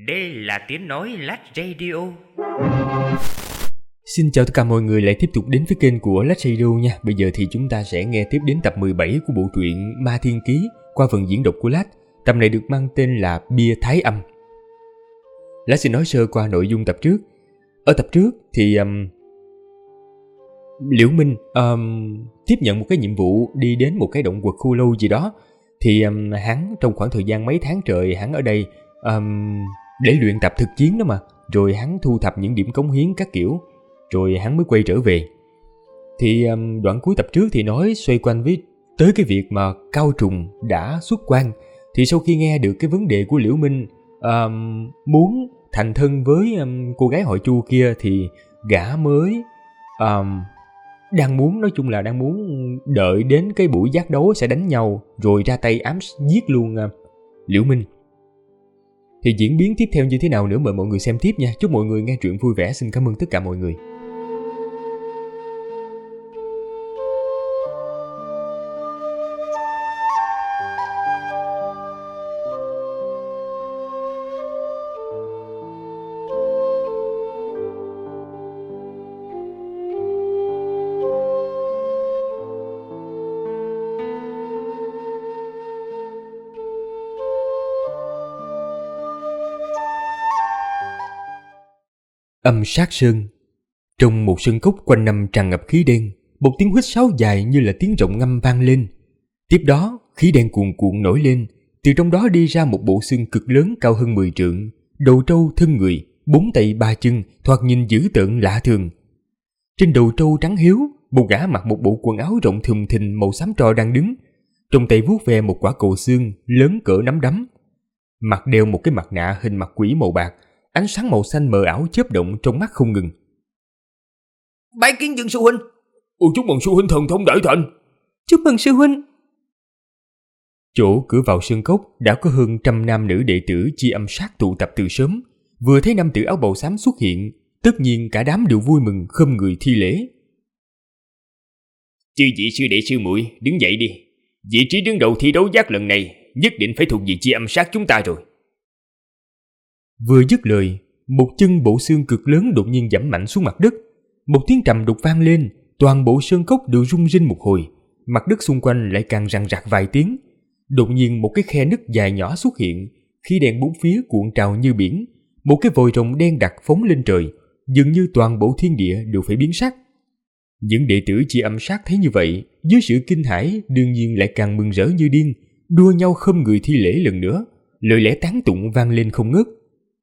Đây là tiếng nói Lách Radio. Xin chào tất cả mọi người lại tiếp tục đến với kênh của Lách Radio nha. Bây giờ thì chúng ta sẽ nghe tiếp đến tập 17 của bộ truyện Ma Thiên Ký qua phần diễn đọc của Lách. Tập này được mang tên là Bia Thái Âm. Lách xin nói sơ qua nội dung tập trước. Ở tập trước thì Liễu Minh tiếp nhận một cái nhiệm vụ đi đến một cái động quật khu lâu gì đó. Thì hắn trong khoảng thời gian mấy tháng trời hắn ở đây để luyện tập thực chiến đó mà. Rồi hắn thu thập những điểm cống hiến các kiểu, rồi hắn mới quay trở về. Thì đoạn cuối tập trước thì nói xoay quanh tới cái việc mà Cao Trùng đã xuất quan. Thì sau khi nghe được cái vấn đề của Liễu Minh muốn thành thân với cô gái họ Chu kia, thì gã mới đang muốn, nói chung là đang muốn đợi đến cái buổi giác đấu sẽ đánh nhau rồi ra tay ám giết luôn Liễu Minh. Thì diễn biến tiếp theo như thế nào nữa mời mọi người xem tiếp nha. Chúc mọi người nghe truyện vui vẻ. Xin cảm ơn tất cả mọi người. Âm sát sơn. Trong một sân cốc quanh năm tràn ngập khí đen, một tiếng huýt sáo dài như là tiếng rồng ngâm vang lên. Tiếp đó, khí đen cuồn cuộn nổi lên, từ trong đó đi ra một bộ xương cực lớn cao hơn 10 trượng, đầu trâu thân người, 4 tay 3 chân, thoạt nhìn dữ tợn lạ thường. Trên đầu trâu trắng hiếu, một gã mặc một bộ quần áo rộng thùng thình màu xám tro đang đứng, trong tay vuốt ve một quả cầu xương lớn cỡ nắm đấm. Mặt đeo một cái mặt nạ hình mặt quỷ màu bạc, ánh sáng màu xanh mờ ảo chớp động trong mắt không ngừng. Bái kiến Dương sư huynh. Chúc mừng sư huynh thần thông đại thành. Chúc mừng sư huynh. Chỗ cửa vào sơn cốc đã có hơn 100 nam nữ đệ tử chi âm sát tụ tập từ sớm. Vừa thấy nam tử áo bào xám xuất hiện, tất nhiên cả đám đều vui mừng khom người thi lễ. Chư vị sư đệ sư muội, đứng dậy đi. Vị trí đứng đầu thi đấu giác lần này nhất định phải thuộc về chi âm sát chúng ta rồi. Vừa dứt lời, một chân bộ xương cực lớn đột nhiên giẫm mạnh xuống mặt đất. Một tiếng trầm đục vang lên, toàn bộ sơn cốc đều rung rinh một hồi, mặt đất xung quanh lại càng răng rạc vài tiếng. Đột nhiên một cái khe nứt dài nhỏ xuất hiện, khí đen bốn phía cuộn trào như biển, một cái vòi rồng đen đặc phóng lên trời, dường như toàn bộ thiên địa đều phải biến sắc. Những đệ tử chi âm sát thấy như vậy, dưới sự kinh hãi đương nhiên lại càng mừng rỡ như điên, đua nhau khom người thi lễ lần nữa, lời lẽ tán tụng vang lên không ngớt.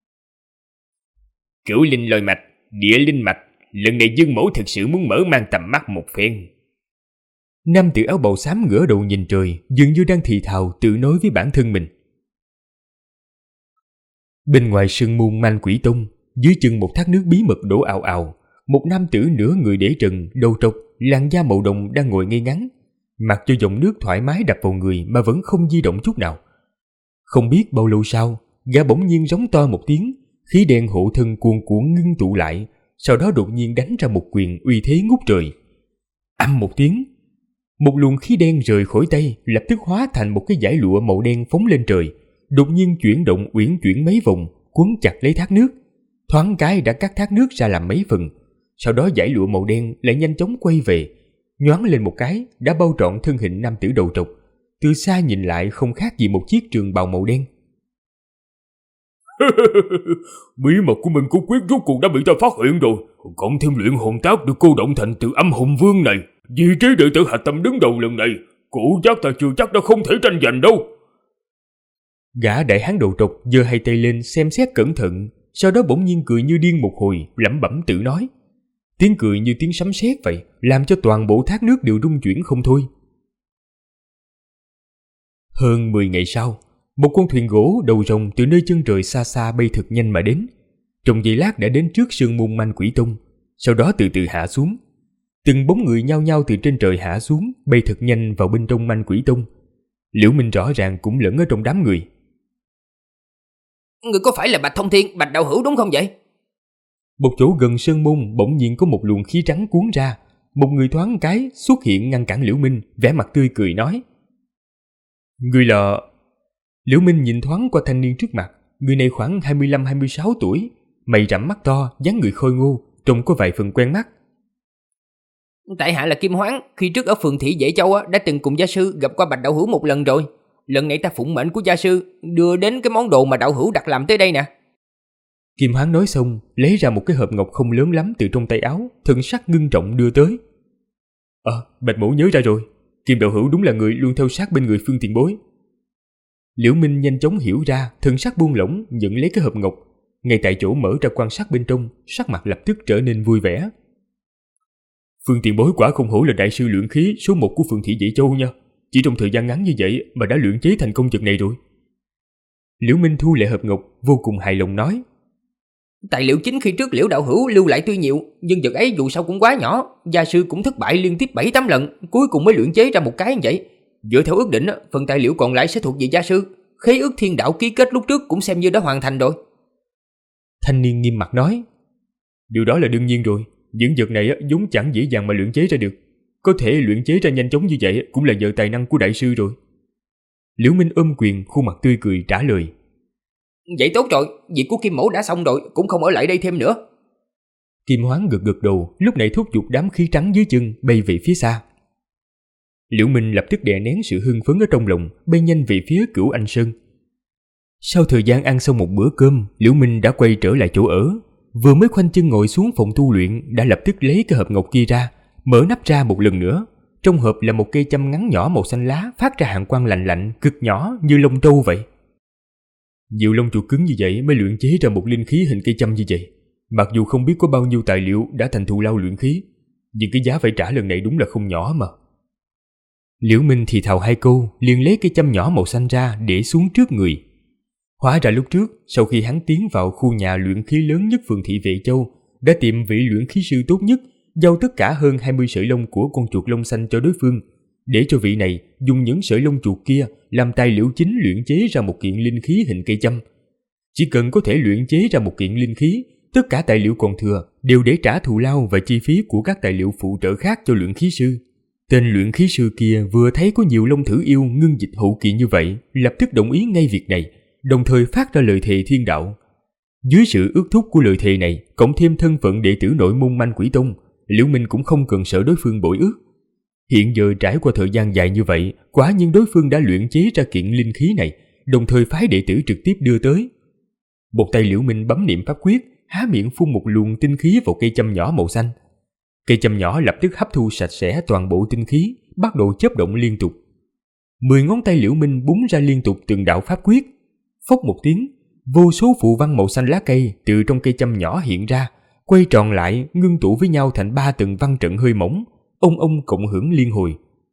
Cửu linh lôi mạch, địa linh mạch, lần này Dương mẫu thực sự muốn mở mang tầm mắt một phen. Nam tử áo bào xám ngửa đầu nhìn trời, dường như đang thì thào tự nói với bản thân mình. Bên ngoài sân môn Man Quỷ Tông, dưới chân một thác nước bí mật đổ ào ào, một nam tử nửa người để trần, đầu trọc, làn da màu đồng đang ngồi ngay ngắn, mặc cho dòng nước thoải mái đập vào người mà vẫn không di động chút nào. Không biết bao lâu sau, gã bỗng nhiên giống to một tiếng, khí đen hộ thân cuồn cuộn ngưng tụ lại, sau đó đột nhiên đánh ra một quyền uy thế ngút trời. Ầm một tiếng, một luồng khí đen rời khỏi tay, lập tức hóa thành một cái dải lụa màu đen phóng lên trời, đột nhiên chuyển động uyển chuyển mấy vòng, quấn chặt lấy thác nước. Thoáng cái đã cắt thác nước ra làm mấy phần, sau đó dải lụa màu đen lại nhanh chóng quay về, nhoáng lên một cái đã bao trọn thân hình nam tử đầu trọc. Từ xa nhìn lại không khác gì một chiếc trường bào màu đen. Bí mật của Minh Cốt Quyết rốt cuộc đã bị ta phát hiện rồi. Cộng thêm luyện hồn tác được cô động thành từ âm hồn vương này, vị trí đệ tử hạch tâm đứng đầu lần này, cổ giác ta chưa chắc đã không thể tranh giành đâu. Gã đại hán đầu trọc giơ hai tay lên xem xét cẩn thận, sau đó bỗng nhiên cười như điên một hồi, lẩm bẩm tự nói. Tiếng cười như tiếng sấm sét vậy, làm cho toàn bộ thác nước đều rung chuyển không thôi. Hơn 10 ngày sau, một con thuyền gỗ đầu rồng từ nơi chân trời xa xa bay thật nhanh mà đến. Trong giây lát đã đến trước sơn môn Man Quỷ Tông, sau đó từ từ hạ xuống. Từng bóng người nhao nhao từ trên trời hạ xuống, bay thật nhanh vào bên trong Man Quỷ Tông. Liễu Minh rõ ràng cũng lẫn ở trong đám người. Người có phải là Bạch Thông Thiên, Bạch Đạo Hữu đúng không vậy? Một chỗ gần sơn môn bỗng nhiên có một luồng khí trắng cuốn ra, một người thoáng cái xuất hiện ngăn cản Liễu Minh, vẻ mặt tươi cười nói: "Người là..." Liễu Minh nhìn thoáng qua thanh niên trước mặt, Người này khoảng 25-26 tuổi, mày rậm mắt to, dáng người khôi ngô, trông có vài phần quen mắt. Tại hạ là Kim Hoáng, khi trước ở phường Thị Vệ Châu đã từng cùng gia sư gặp qua Bạch đạo hữu một lần rồi. Lần này ta phụng mệnh của gia sư đưa đến cái món đồ mà đạo hữu đặt làm tới đây nè. Kim Hoáng nói xong, lấy ra một cái hộp ngọc không lớn lắm từ trong tay áo, thần sắc ngưng trọng đưa tới. Bạch mỗ nhớ ra rồi, Kim đạo hữu đúng là người luôn theo sát bên người Phương tiền bối. Liễu Minh nhanh chóng hiểu ra, thần sắc buông lỏng nhận lấy cái hộp ngọc, ngay tại chỗ mở ra quan sát bên trong, sắc mặt lập tức trở nên vui vẻ. Phương tiền bối quả không hổ là đại sư luyện khí số 1 của phường Thị Vệ Châu nha, chỉ trong thời gian ngắn như vậy mà đã luyện chế thành công vật này rồi. Liễu Minh thu lại hộp ngọc, vô cùng hài lòng nói. Tài liệu chính khi trước Liễu đạo hữu lưu lại tuy nhiều, nhưng vật ấy dù sao cũng quá nhỏ, gia sư cũng thất bại liên tiếp 7-8 lần, cuối cùng mới luyện chế ra một cái như vậy. Dựa theo ước định, phần tài liệu còn lại sẽ thuộc về gia sư. Khế ước thiên đạo ký kết lúc trước cũng xem như đã hoàn thành rồi. Thanh niên nghiêm mặt nói. Điều đó là đương nhiên rồi, những vật này vốn chẳng dễ dàng mà luyện chế ra được. Có thể luyện chế ra nhanh chóng như vậy cũng là nhờ tài năng của đại sư rồi. Liễu Minh ôm quyền, khuôn mặt tươi cười trả lời. Vậy tốt rồi, việc của Kim mẫu đã xong rồi, cũng không ở lại đây thêm nữa. Kim Hoáng gật gật đầu, lúc này thúc giục đám khí trắng dưới chân bay về phía xa. Liễu Minh lập tức đè nén sự hưng phấn ở trong lòng, bay nhanh về phía Cửu Anh Sơn. Sau thời gian ăn xong một bữa cơm, Liễu Minh đã quay trở lại chỗ ở. Vừa mới khoanh chân ngồi xuống phòng tu luyện, đã lập tức lấy cái hộp ngọc kia ra, mở nắp ra một lần nữa. Trong hộp là một cây châm ngắn nhỏ màu xanh lá, phát ra hàn quang lạnh lạnh, cực nhỏ như lông trâu vậy. Nhiều lông chuột cứng như vậy mới luyện chế ra một linh khí hình cây châm như vậy. Mặc dù không biết có bao nhiêu tài liệu đã thành thù lao luyện khí, nhưng cái giá phải trả lần này đúng là không nhỏ mà. Liễu Minh thì thào hai câu, liền lấy cây châm nhỏ màu xanh ra để xuống trước người. Hóa ra lúc trước, sau khi hắn tiến vào khu nhà luyện khí lớn nhất phường Thị Vệ Châu, đã tìm vị luyện khí sư tốt nhất, giao tất cả hơn 20 sợi lông của con chuột lông xanh cho đối phương, để cho vị này dùng những sợi lông chuột kia làm tài liệu chính luyện chế ra một kiện linh khí hình cây châm. Chỉ cần có thể luyện chế ra một kiện linh khí, tất cả tài liệu còn thừa đều để trả thù lao và chi phí của các tài liệu phụ trợ khác cho luyện khí sư. Tên luyện khí sư kia vừa thấy có nhiều long thử yêu ngưng dịch hậu kỳ như vậy, lập tức đồng ý ngay việc này, đồng thời phát ra lời thề thiên đạo. Dưới sự ước thúc của lời thề này, cộng thêm thân phận đệ tử nội môn Manh Quỷ Tông, Liễu Minh cũng không cần sợ đối phương bội ước. Hiện giờ trải qua thời gian dài như vậy, quả nhiên đối phương đã luyện chế ra kiện linh khí này, đồng thời phái đệ tử trực tiếp đưa tới. Một tay Liễu Minh bấm niệm pháp quyết, há miệng phun một luồng tinh khí vào cây châm nhỏ màu xanh. Cây châm nhỏ lập tức hấp thu sạch sẽ toàn bộ tinh khí, bắt đầu chớp động liên tục. 10 ngón tay Liễu Minh búng ra liên tục từng đạo pháp quyết. Phốc một tiếng, vô số phù văn màu xanh lá cây từ trong cây châm nhỏ hiện ra, quay tròn lại, ngưng tụ với nhau thành 3 tầng văn trận hơi mỏng, ông cộng hưởng liên hồi.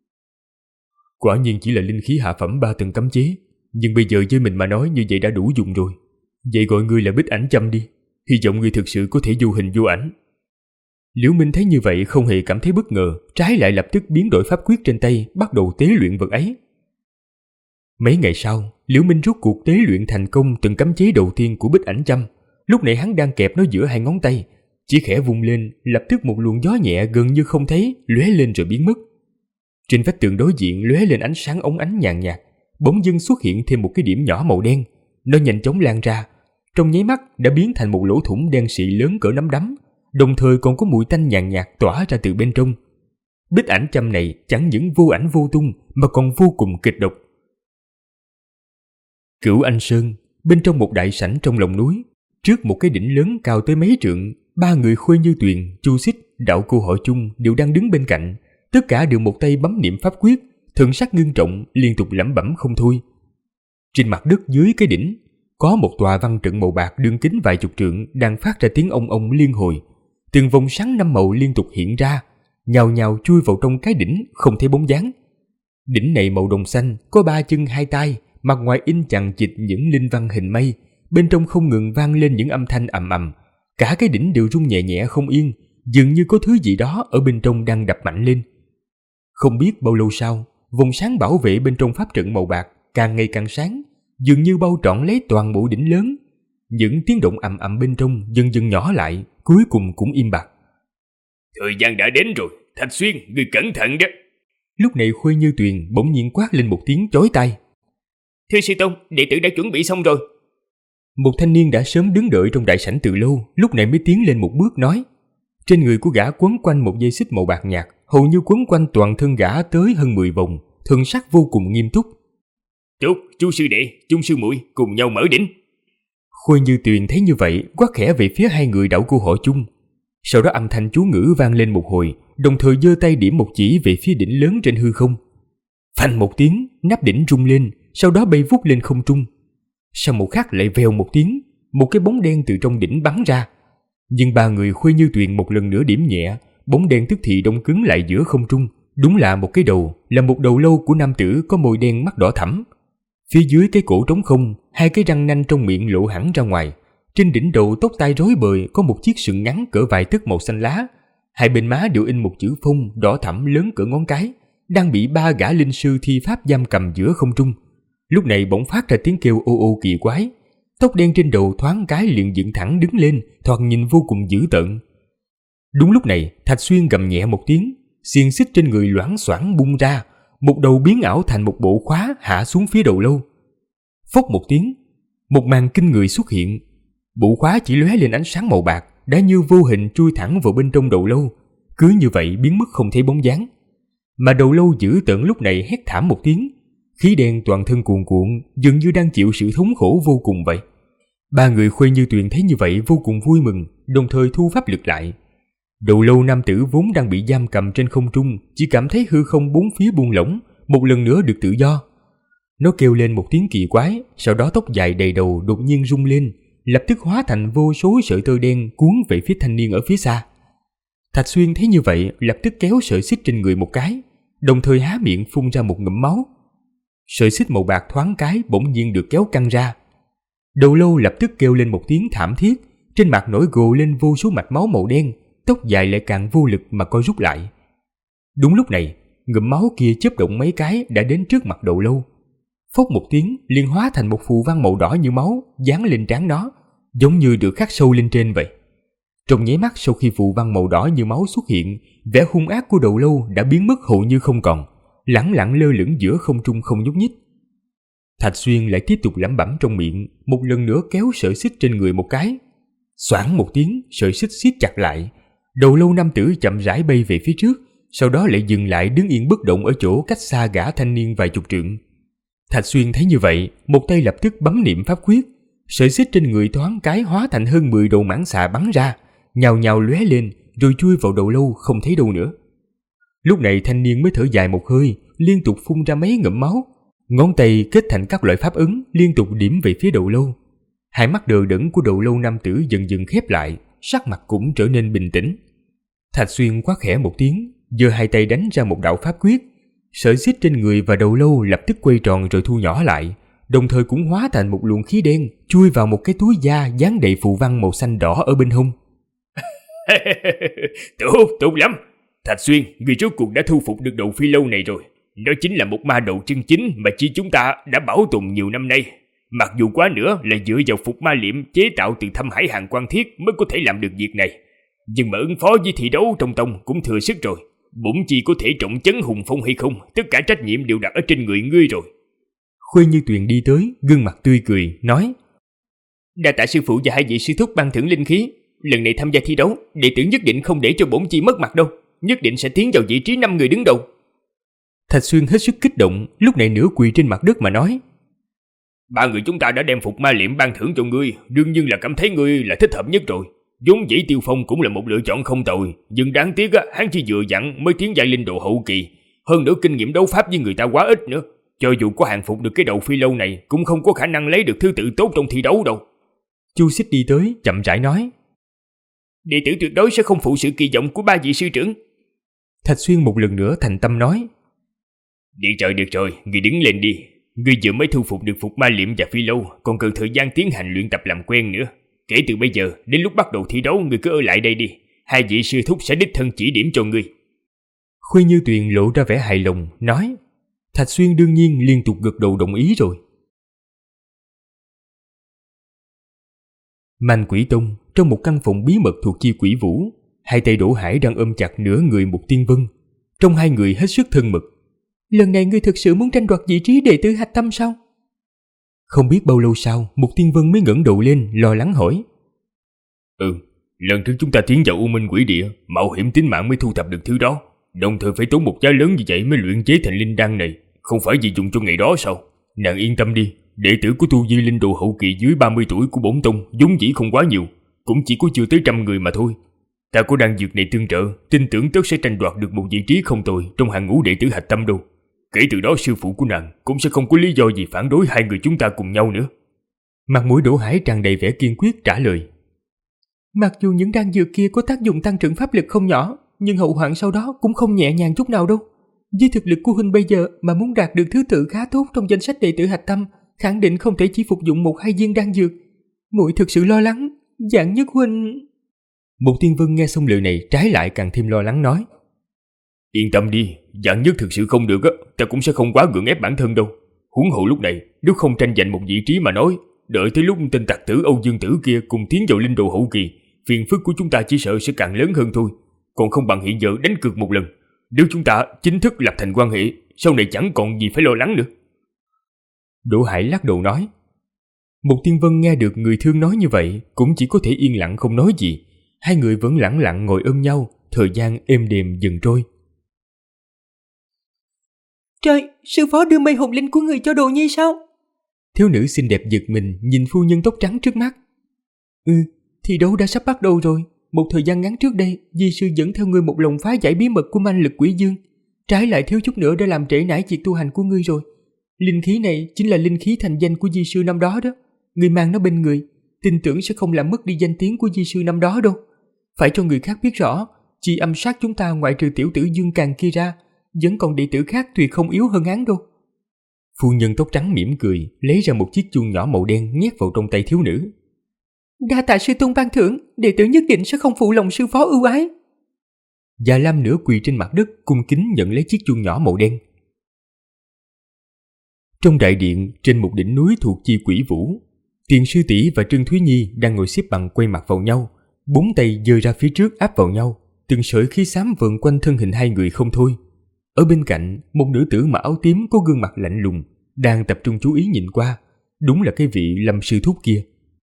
Quả nhiên chỉ là linh khí hạ phẩm 3 tầng cấm chế, nhưng bây giờ với mình mà nói như vậy đã đủ dùng rồi. Vậy gọi ngươi là Bích Ảnh Châm đi, hy vọng ngươi thực sự có thể vô hình vô ảnh. Liễu Minh thấy như vậy không hề cảm thấy bất ngờ, trái lại lập tức biến đổi pháp quyết trên tay, bắt đầu tế luyện vật ấy. Mấy ngày sau, Liễu Minh rốt cuộc tế luyện thành công từng cấm chế đầu tiên của Bích Ảnh Châm. Lúc này hắn đang kẹp nó giữa hai ngón tay, chỉ khẽ vung lên, lập tức một luồng gió nhẹ gần như không thấy lóe lên rồi biến mất. Trên vách tường đối diện lóe lên ánh sáng óng ánh nhàn nhạt, bỗng dưng xuất hiện thêm một cái điểm nhỏ màu đen. Nó nhanh chóng lan ra, trong nháy mắt đã biến thành một lỗ thủng đen xị lớn cỡ nắm đấm, đồng thời còn có mùi tanh nhàn nhạt tỏa ra từ bên trong. Bích Ảnh Châm này chẳng những vô ảnh vô tung mà còn vô cùng kịch độc. Cửu Anh Sơn, bên trong một đại sảnh trong lòng núi, trước một cái đỉnh lớn cao tới mấy trượng, 3 người Khuê Như Tuyền, Chu Xích, Đạo Cô Họ Chung đều đang đứng bên cạnh, tất cả đều một tay bấm niệm pháp quyết, thần sắc ngưng trọng, liên tục lẩm bẩm không thôi. Trên mặt đất dưới cái đỉnh, có một tòa văn trận màu bạc đường kính vài chục trượng đang phát ra tiếng ong liên hồi, từng vòng sáng 5 màu liên tục hiện ra, nhào nhào chui vào trong cái đỉnh không thấy bóng dáng. Đỉnh này màu đồng xanh, có 3 chân 2 tay, mặt ngoài in chằng chịt những linh văn hình mây, bên trong không ngừng vang lên những âm thanh ầm ầm, cả cái đỉnh đều rung nhẹ nhẹ không yên, dường như có thứ gì đó ở bên trong đang đập mạnh lên. Không biết bao lâu sau, vòng sáng bảo vệ bên trong pháp trận màu bạc càng ngày càng sáng, dường như bao trọn lấy toàn bộ đỉnh lớn. Những tiếng động ầm ầm bên trong dần dần nhỏ lại, cuối cùng cũng im bặt. Thời gian đã đến rồi, Thạch Xuyên, ngươi cẩn thận đó. Lúc này Khuê Như Tuyền bỗng nhiên quát lên một tiếng chói tai. Thưa sư tôn, đệ tử đã chuẩn bị xong rồi. Một thanh niên đã sớm đứng đợi trong đại sảnh từ lâu, lúc này mới tiến lên một bước nói. Trên người của gã quấn quanh một dây xích màu bạc nhạt, hầu như quấn quanh toàn thân gã tới hơn 10 vòng, thần sắc vô cùng nghiêm túc. Tốt, chú sư đệ, chung sư muội cùng nhau mở đỉnh. Khôi Như Tuyền thấy như vậy, quát khẽ về phía hai người đạo cô họ Chung. Sau đó âm thanh chú ngữ vang lên một hồi, đồng thời giơ tay điểm một chỉ về phía đỉnh lớn trên hư không. Phanh một tiếng, nắp đỉnh rung lên, sau đó bay vút lên không trung. Sau một khắc lại vèo một tiếng, một cái bóng đen từ trong đỉnh bắn ra. Nhưng ba người Khôi Như Tuyền một lần nữa điểm nhẹ, bóng đen tức thì đông cứng lại giữa không trung. Đúng là một cái đầu, là một đầu lâu của nam tử có môi đen mắt đỏ thẫm. Phía dưới cái cổ trống không, hai cái răng nanh trong miệng lộ hẳn ra ngoài. Trên đỉnh đầu tóc tai rối bời có một chiếc sừng ngắn cỡ vài tấc màu xanh lá. Hai bên má đều in một chữ Phong đỏ thẫm lớn cỡ ngón cái, đang bị ba gã linh sư thi pháp giam cầm giữa không trung. Lúc này bỗng phát ra tiếng kêu ô ô kỳ quái. Tóc đen trên đầu thoáng cái liền dựng thẳng đứng lên, thoạt nhìn vô cùng dữ tợn. Đúng lúc này, Thạch Xuyên gầm nhẹ một tiếng, xiềng xích trên người loảng xoảng bung ra, một đầu biến ảo thành một bộ khóa hạ xuống phía đầu lâu. Phốc một tiếng, một màn kinh người xuất hiện. Bộ khóa chỉ lóe lên ánh sáng màu bạc, đã như vô hình chui thẳng vào bên trong đầu lâu, cứ như vậy biến mất không thấy bóng dáng. Mà đầu lâu dữ tợn lúc này hét thảm một tiếng, khí đen toàn thân cuồn cuộn, dường như đang chịu sự thống khổ vô cùng vậy. Ba người Khôi Như Tuyền thấy như vậy vô cùng vui mừng, đồng thời thu pháp lực lại. Đầu lâu nam tử vốn đang bị giam cầm trên không trung, chỉ cảm thấy hư không bốn phía buông lỏng, một lần nữa được tự do. Nó kêu lên một tiếng kỳ quái, sau đó tóc dài đầy đầu đột nhiên rung lên, lập tức hóa thành vô số sợi tơ đen cuốn về phía thanh niên ở phía xa. Thạch Xuyên thấy như vậy, lập tức kéo sợi xích trên người một cái, đồng thời há miệng phun ra một ngụm máu. Sợi xích màu bạc thoáng cái bỗng nhiên được kéo căng ra. Đầu lâu lập tức kêu lên một tiếng thảm thiết, trên mặt nổi gồ lên vô số mạch máu màu đen, tóc dài lại càng vô lực mà co rút lại. Đúng lúc này, ngụm máu kia chớp động mấy cái đã đến trước mặt đầu lâu. Phốc một tiếng liền hóa thành một phù văn màu đỏ như máu dán lên trán nó, giống như được khắc sâu lên trên vậy. Trong nháy mắt sau khi phù văn màu đỏ như máu xuất hiện, vẻ hung ác của đầu lâu đã biến mất hầu như không còn, lẳng lặng lơ lửng giữa không trung không nhúc nhích. Thạch Xuyên lại tiếp tục lẩm bẩm trong miệng, một lần nữa kéo sợi xích trên người một cái. Xoảng một tiếng, sợi xích siết chặt lại. Đầu lâu nam tử chậm rãi bay về phía trước, sau đó lại dừng lại đứng yên bất động ở chỗ cách xa gã thanh niên vài chục trượng. Thạch Xuyên thấy như vậy, một tay lập tức bấm niệm pháp quyết, sợi xích trên người thoáng cái hóa thành hơn 10 đầu mãng xà bắn ra, nhào nhào lóe lên, rồi chui vào đầu lâu không thấy đâu nữa. Lúc này thanh niên mới thở dài một hơi, liên tục phun ra mấy ngụm máu, ngón tay kết thành các loại pháp ấn, liên tục điểm về phía đầu lâu. Hai mắt đờ đẫn của đầu lâu nam tử dần dần khép lại, sắc mặt cũng trở nên bình tĩnh. Thạch Xuyên quát khẽ một tiếng, giơ hai tay đánh ra một đạo pháp quyết. Sợi xích trên người và đầu lâu lập tức quay tròn rồi thu nhỏ lại, đồng thời cũng hóa thành một luồng khí đen chui vào một cái túi da dán đầy phù văn màu xanh đỏ ở bên hông. Tốt lắm. Thạch Xuyên, người rốt cuộc đã thu phục được đầu phi lâu này rồi. Nó chính là một ma đầu chân chính mà chỉ chúng ta đã bảo tồn nhiều năm nay. Mặc dù quá nữa là dựa vào phục ma liệm chế tạo từ Thâm Hải Hàng Quan Thiết mới có thể làm được việc này. Nhưng mà ứng phó với thi đấu trong tông cũng thừa sức rồi. Bổn chi có thể trọng trấn hùng phong hay không, tất cả trách nhiệm đều đặt ở trên người ngươi rồi. Khôi Như Tuyền đi tới, gương mặt tươi cười, nói: Đa tạ sư phụ và hai vị sư thúc ban thưởng linh khí. Lần này tham gia thi đấu, đệ tử nhất định không để cho bổn chi mất mặt đâu, nhất định sẽ tiến vào vị trí 5 người đứng đầu. Thạch Xuyên hết sức kích động, lúc này nửa quỳ trên mặt đất mà nói: Ba người chúng ta đã đem phục ma liệm ban thưởng cho ngươi, đương nhiên là cảm thấy ngươi là thích hợp nhất rồi. Vốn dĩ Tiêu Phong cũng là một lựa chọn không tồi, nhưng đáng tiếc hắn chỉ vừa dặn mới tiến giai linh độ hậu kỳ, hơn nữa kinh nghiệm đấu pháp với người ta quá ít nữa. Cho dù có hàng phục được cái đầu phi lâu này, cũng không có khả năng lấy được thứ tự tốt trong thi đấu đâu. Chu Xích đi tới, chậm rãi nói: Đệ tử tuyệt đối sẽ không phụ sự kỳ vọng của ba vị sư trưởng. Thạch Xuyên một lần nữa thành tâm nói: Được rồi, ngươi đứng lên đi. Ngươi vừa mới thu phục được phục ma liệm và phi lâu, còn cần thời gian tiến hành luyện tập làm quen nữa. Kể từ bây giờ, đến lúc bắt đầu thi đấu ngươi cứ ở lại đây đi. Hai vị sư thúc sẽ đích thân chỉ điểm cho ngươi. Khôi Như Tuyền lộ ra vẻ hài lòng, nói. Thạch Xuyên đương nhiên liên tục gật đầu đồng ý rồi. Man Quỷ Tông, trong một căn phòng bí mật thuộc chi Quỷ Vũ, hai tay Đỗ Hải đang ôm chặt nửa người Mục Tiên Vân. Trong hai người hết sức thân mật. Lần này ngươi thực sự muốn tranh đoạt vị trí đệ tử hạch tâm sao? Không biết bao lâu sau, Mục Tiên Vân mới ngẩng đầu lên, lo lắng hỏi. Lần trước chúng ta tiến vào U Minh Quỷ Địa, mạo hiểm tính mạng mới thu thập được thứ đó, đồng thời phải tốn một giá lớn như vậy mới luyện chế thành linh đan này, không phải vì dùng cho ngày đó sao? Nàng yên tâm đi, đệ tử của tu vi linh đồ hậu kỳ dưới 30 tuổi của bổn tông vốn dĩ không quá nhiều, cũng chỉ có chưa tới 100 người mà thôi. Ta có đan dược này tương trợ, tin tưởng tất sẽ tranh đoạt được một vị trí không tồi trong hàng ngũ đệ tử hạch tâm đâu. Kể từ đó sư phụ của nàng cũng sẽ không có lý do gì phản đối hai người chúng ta cùng nhau nữa. Mặt mũi Đỗ Hải tràn đầy vẻ kiên quyết trả lời. Mặc dù những đan dược kia có tác dụng tăng trưởng pháp lực không nhỏ, nhưng hậu hoạn sau đó cũng không nhẹ nhàng chút nào đâu. Với thực lực của huynh bây giờ mà muốn đạt được thứ tự khá tốt trong danh sách đệ tử hạch tâm, khẳng định không thể chỉ phục dụng 1-2 viên đan dược. Muội thực sự lo lắng, Dạng Nhất huynh. Mục Tiên Vân nghe xong lời này trái lại càng thêm lo lắng nói. Yên tâm đi, Dạng Nhất thực sự không được á, ta cũng sẽ không quá gượng ép bản thân đâu. Huống hộ lúc này, nếu không tranh giành một vị trí mà nói, đợi tới lúc tên tặc tử Âu Dương Tử kia cùng tiến vào linh đồ hậu kỳ, phiền phức của chúng ta chỉ sợ sẽ càng lớn hơn thôi. Còn không bằng hiện giờ đánh cược một lần. Nếu chúng ta chính thức lập thành quan hệ, sau này chẳng còn gì phải lo lắng nữa. Đỗ Hải lắc đầu nói. Mục Tiên Vân nghe được người thương nói như vậy, cũng chỉ có thể yên lặng không nói gì. Hai người vẫn lẳng lặng ngồi ôm nhau, thời gian êm đềm dần trôi. Trời, sư phó đưa mây hồn linh của người cho Đồ Nhi sao? Thiếu nữ xinh đẹp giật mình nhìn phu nhân tóc trắng trước mắt. Thi đấu đã sắp bắt đầu rồi. Một thời gian ngắn trước đây, di sư dẫn theo ngươi một lòng phá giải bí mật của manh lực quỷ dương. Trái lại thiếu chút nữa đã làm trễ nải việc tu hành của ngươi rồi. Linh khí này chính là linh khí thành danh của di sư năm đó đó. Ngươi mang nó bên người, tin tưởng sẽ không làm mất đi danh tiếng của di sư năm đó đâu. Phải cho người khác biết rõ, chỉ âm sát chúng ta ngoại trừ tiểu tử Dương Càn kia ra, vẫn còn đệ tử khác tuyệt không yếu hơn hắn đâu. Phu nhân tóc trắng mỉm cười, lấy ra một chiếc chuông nhỏ màu đen nhét vào trong tay thiếu nữ. Đa tạ sư tôn ban thưởng, đệ tử nhất định sẽ không phụ lòng sư phó ưu ái. Già Lam nửa quỳ trên mặt đất cung kính nhận lấy chiếc chuông nhỏ màu đen. Trong đại điện, trên một đỉnh núi thuộc chi Quỷ Vũ, Tiền sư tỷ và Trương Thúy Nhi đang ngồi xếp bằng quay mặt vào nhau, bốn tay giơ ra phía trước áp vào nhau, từng sợi khí xám vờn quanh thân hình hai người không thôi. Ở bên cạnh, một nữ tử mặc áo tím có gương mặt lạnh lùng đang tập trung chú ý nhìn qua, đúng là cái vị Lâm sư thúc kia.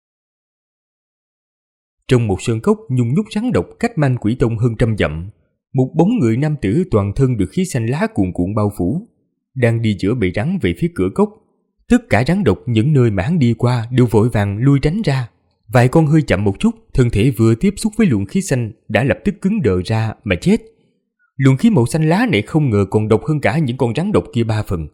Trong một sơn cốc nhung nhúc rắn độc cách Man Quỷ Tông hơn 100 dặm, một bóng người nam tử toàn thân được khí xanh lá cuồn cuộn bao phủ, đang đi giữa bầy rắn về phía cửa cốc. Tất cả rắn độc những nơi mà hắn đi qua đều vội vàng lui tránh ra. Vài con hơi chậm một chút, thân thể vừa tiếp xúc với luồng khí xanh đã lập tức cứng đờ ra mà chết. Luồng khí màu xanh lá này không ngờ còn độc hơn cả những con rắn độc kia 3 phần.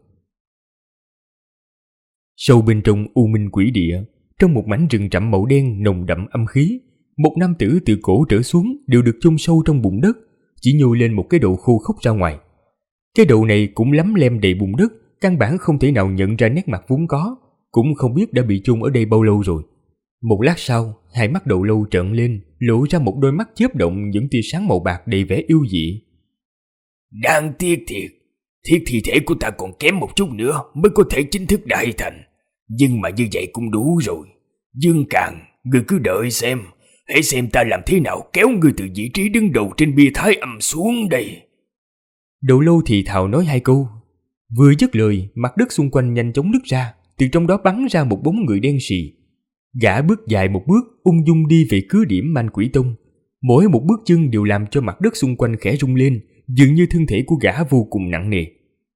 Sâu bên trong U Minh Quỷ Địa, trong một mảnh rừng rậm màu đen nồng đậm âm khí, một nam tử từ cổ trở xuống đều được chôn sâu trong bùn đất, chỉ nhô lên một cái đầu khô khốc ra ngoài. Cái đầu này cũng lấm lem đầy bùn đất, căn bản không thể nào nhận ra nét mặt vốn có, cũng không biết đã bị chôn ở đây bao lâu rồi. Một lát sau, hai mắt đầu lâu trợn lên, lộ ra một đôi mắt chớp động những tia sáng màu bạc đầy vẻ yêu dị. Đáng tiếc thiệt, thiết thi thể của ta còn kém một chút nữa mới có thể chính thức đại thành. Nhưng mà như vậy cũng đủ rồi. Dương Càn, ngươi cứ đợi xem, hãy xem ta làm thế nào kéo ngươi từ vị trí đứng đầu trên bia Thái Âm xuống đây. Đầu lâu thì thào nói 2 câu. Vừa dứt lời, mặt đất xung quanh nhanh chóng nứt ra, từ trong đó bắn ra một bóng người đen sì. Gã bước dài một bước, ung dung đi về cứ điểm Man Quỷ Tông. Mỗi một bước chân đều làm cho mặt đất xung quanh khẽ rung lên, dường như thân thể của gã vô cùng nặng nề.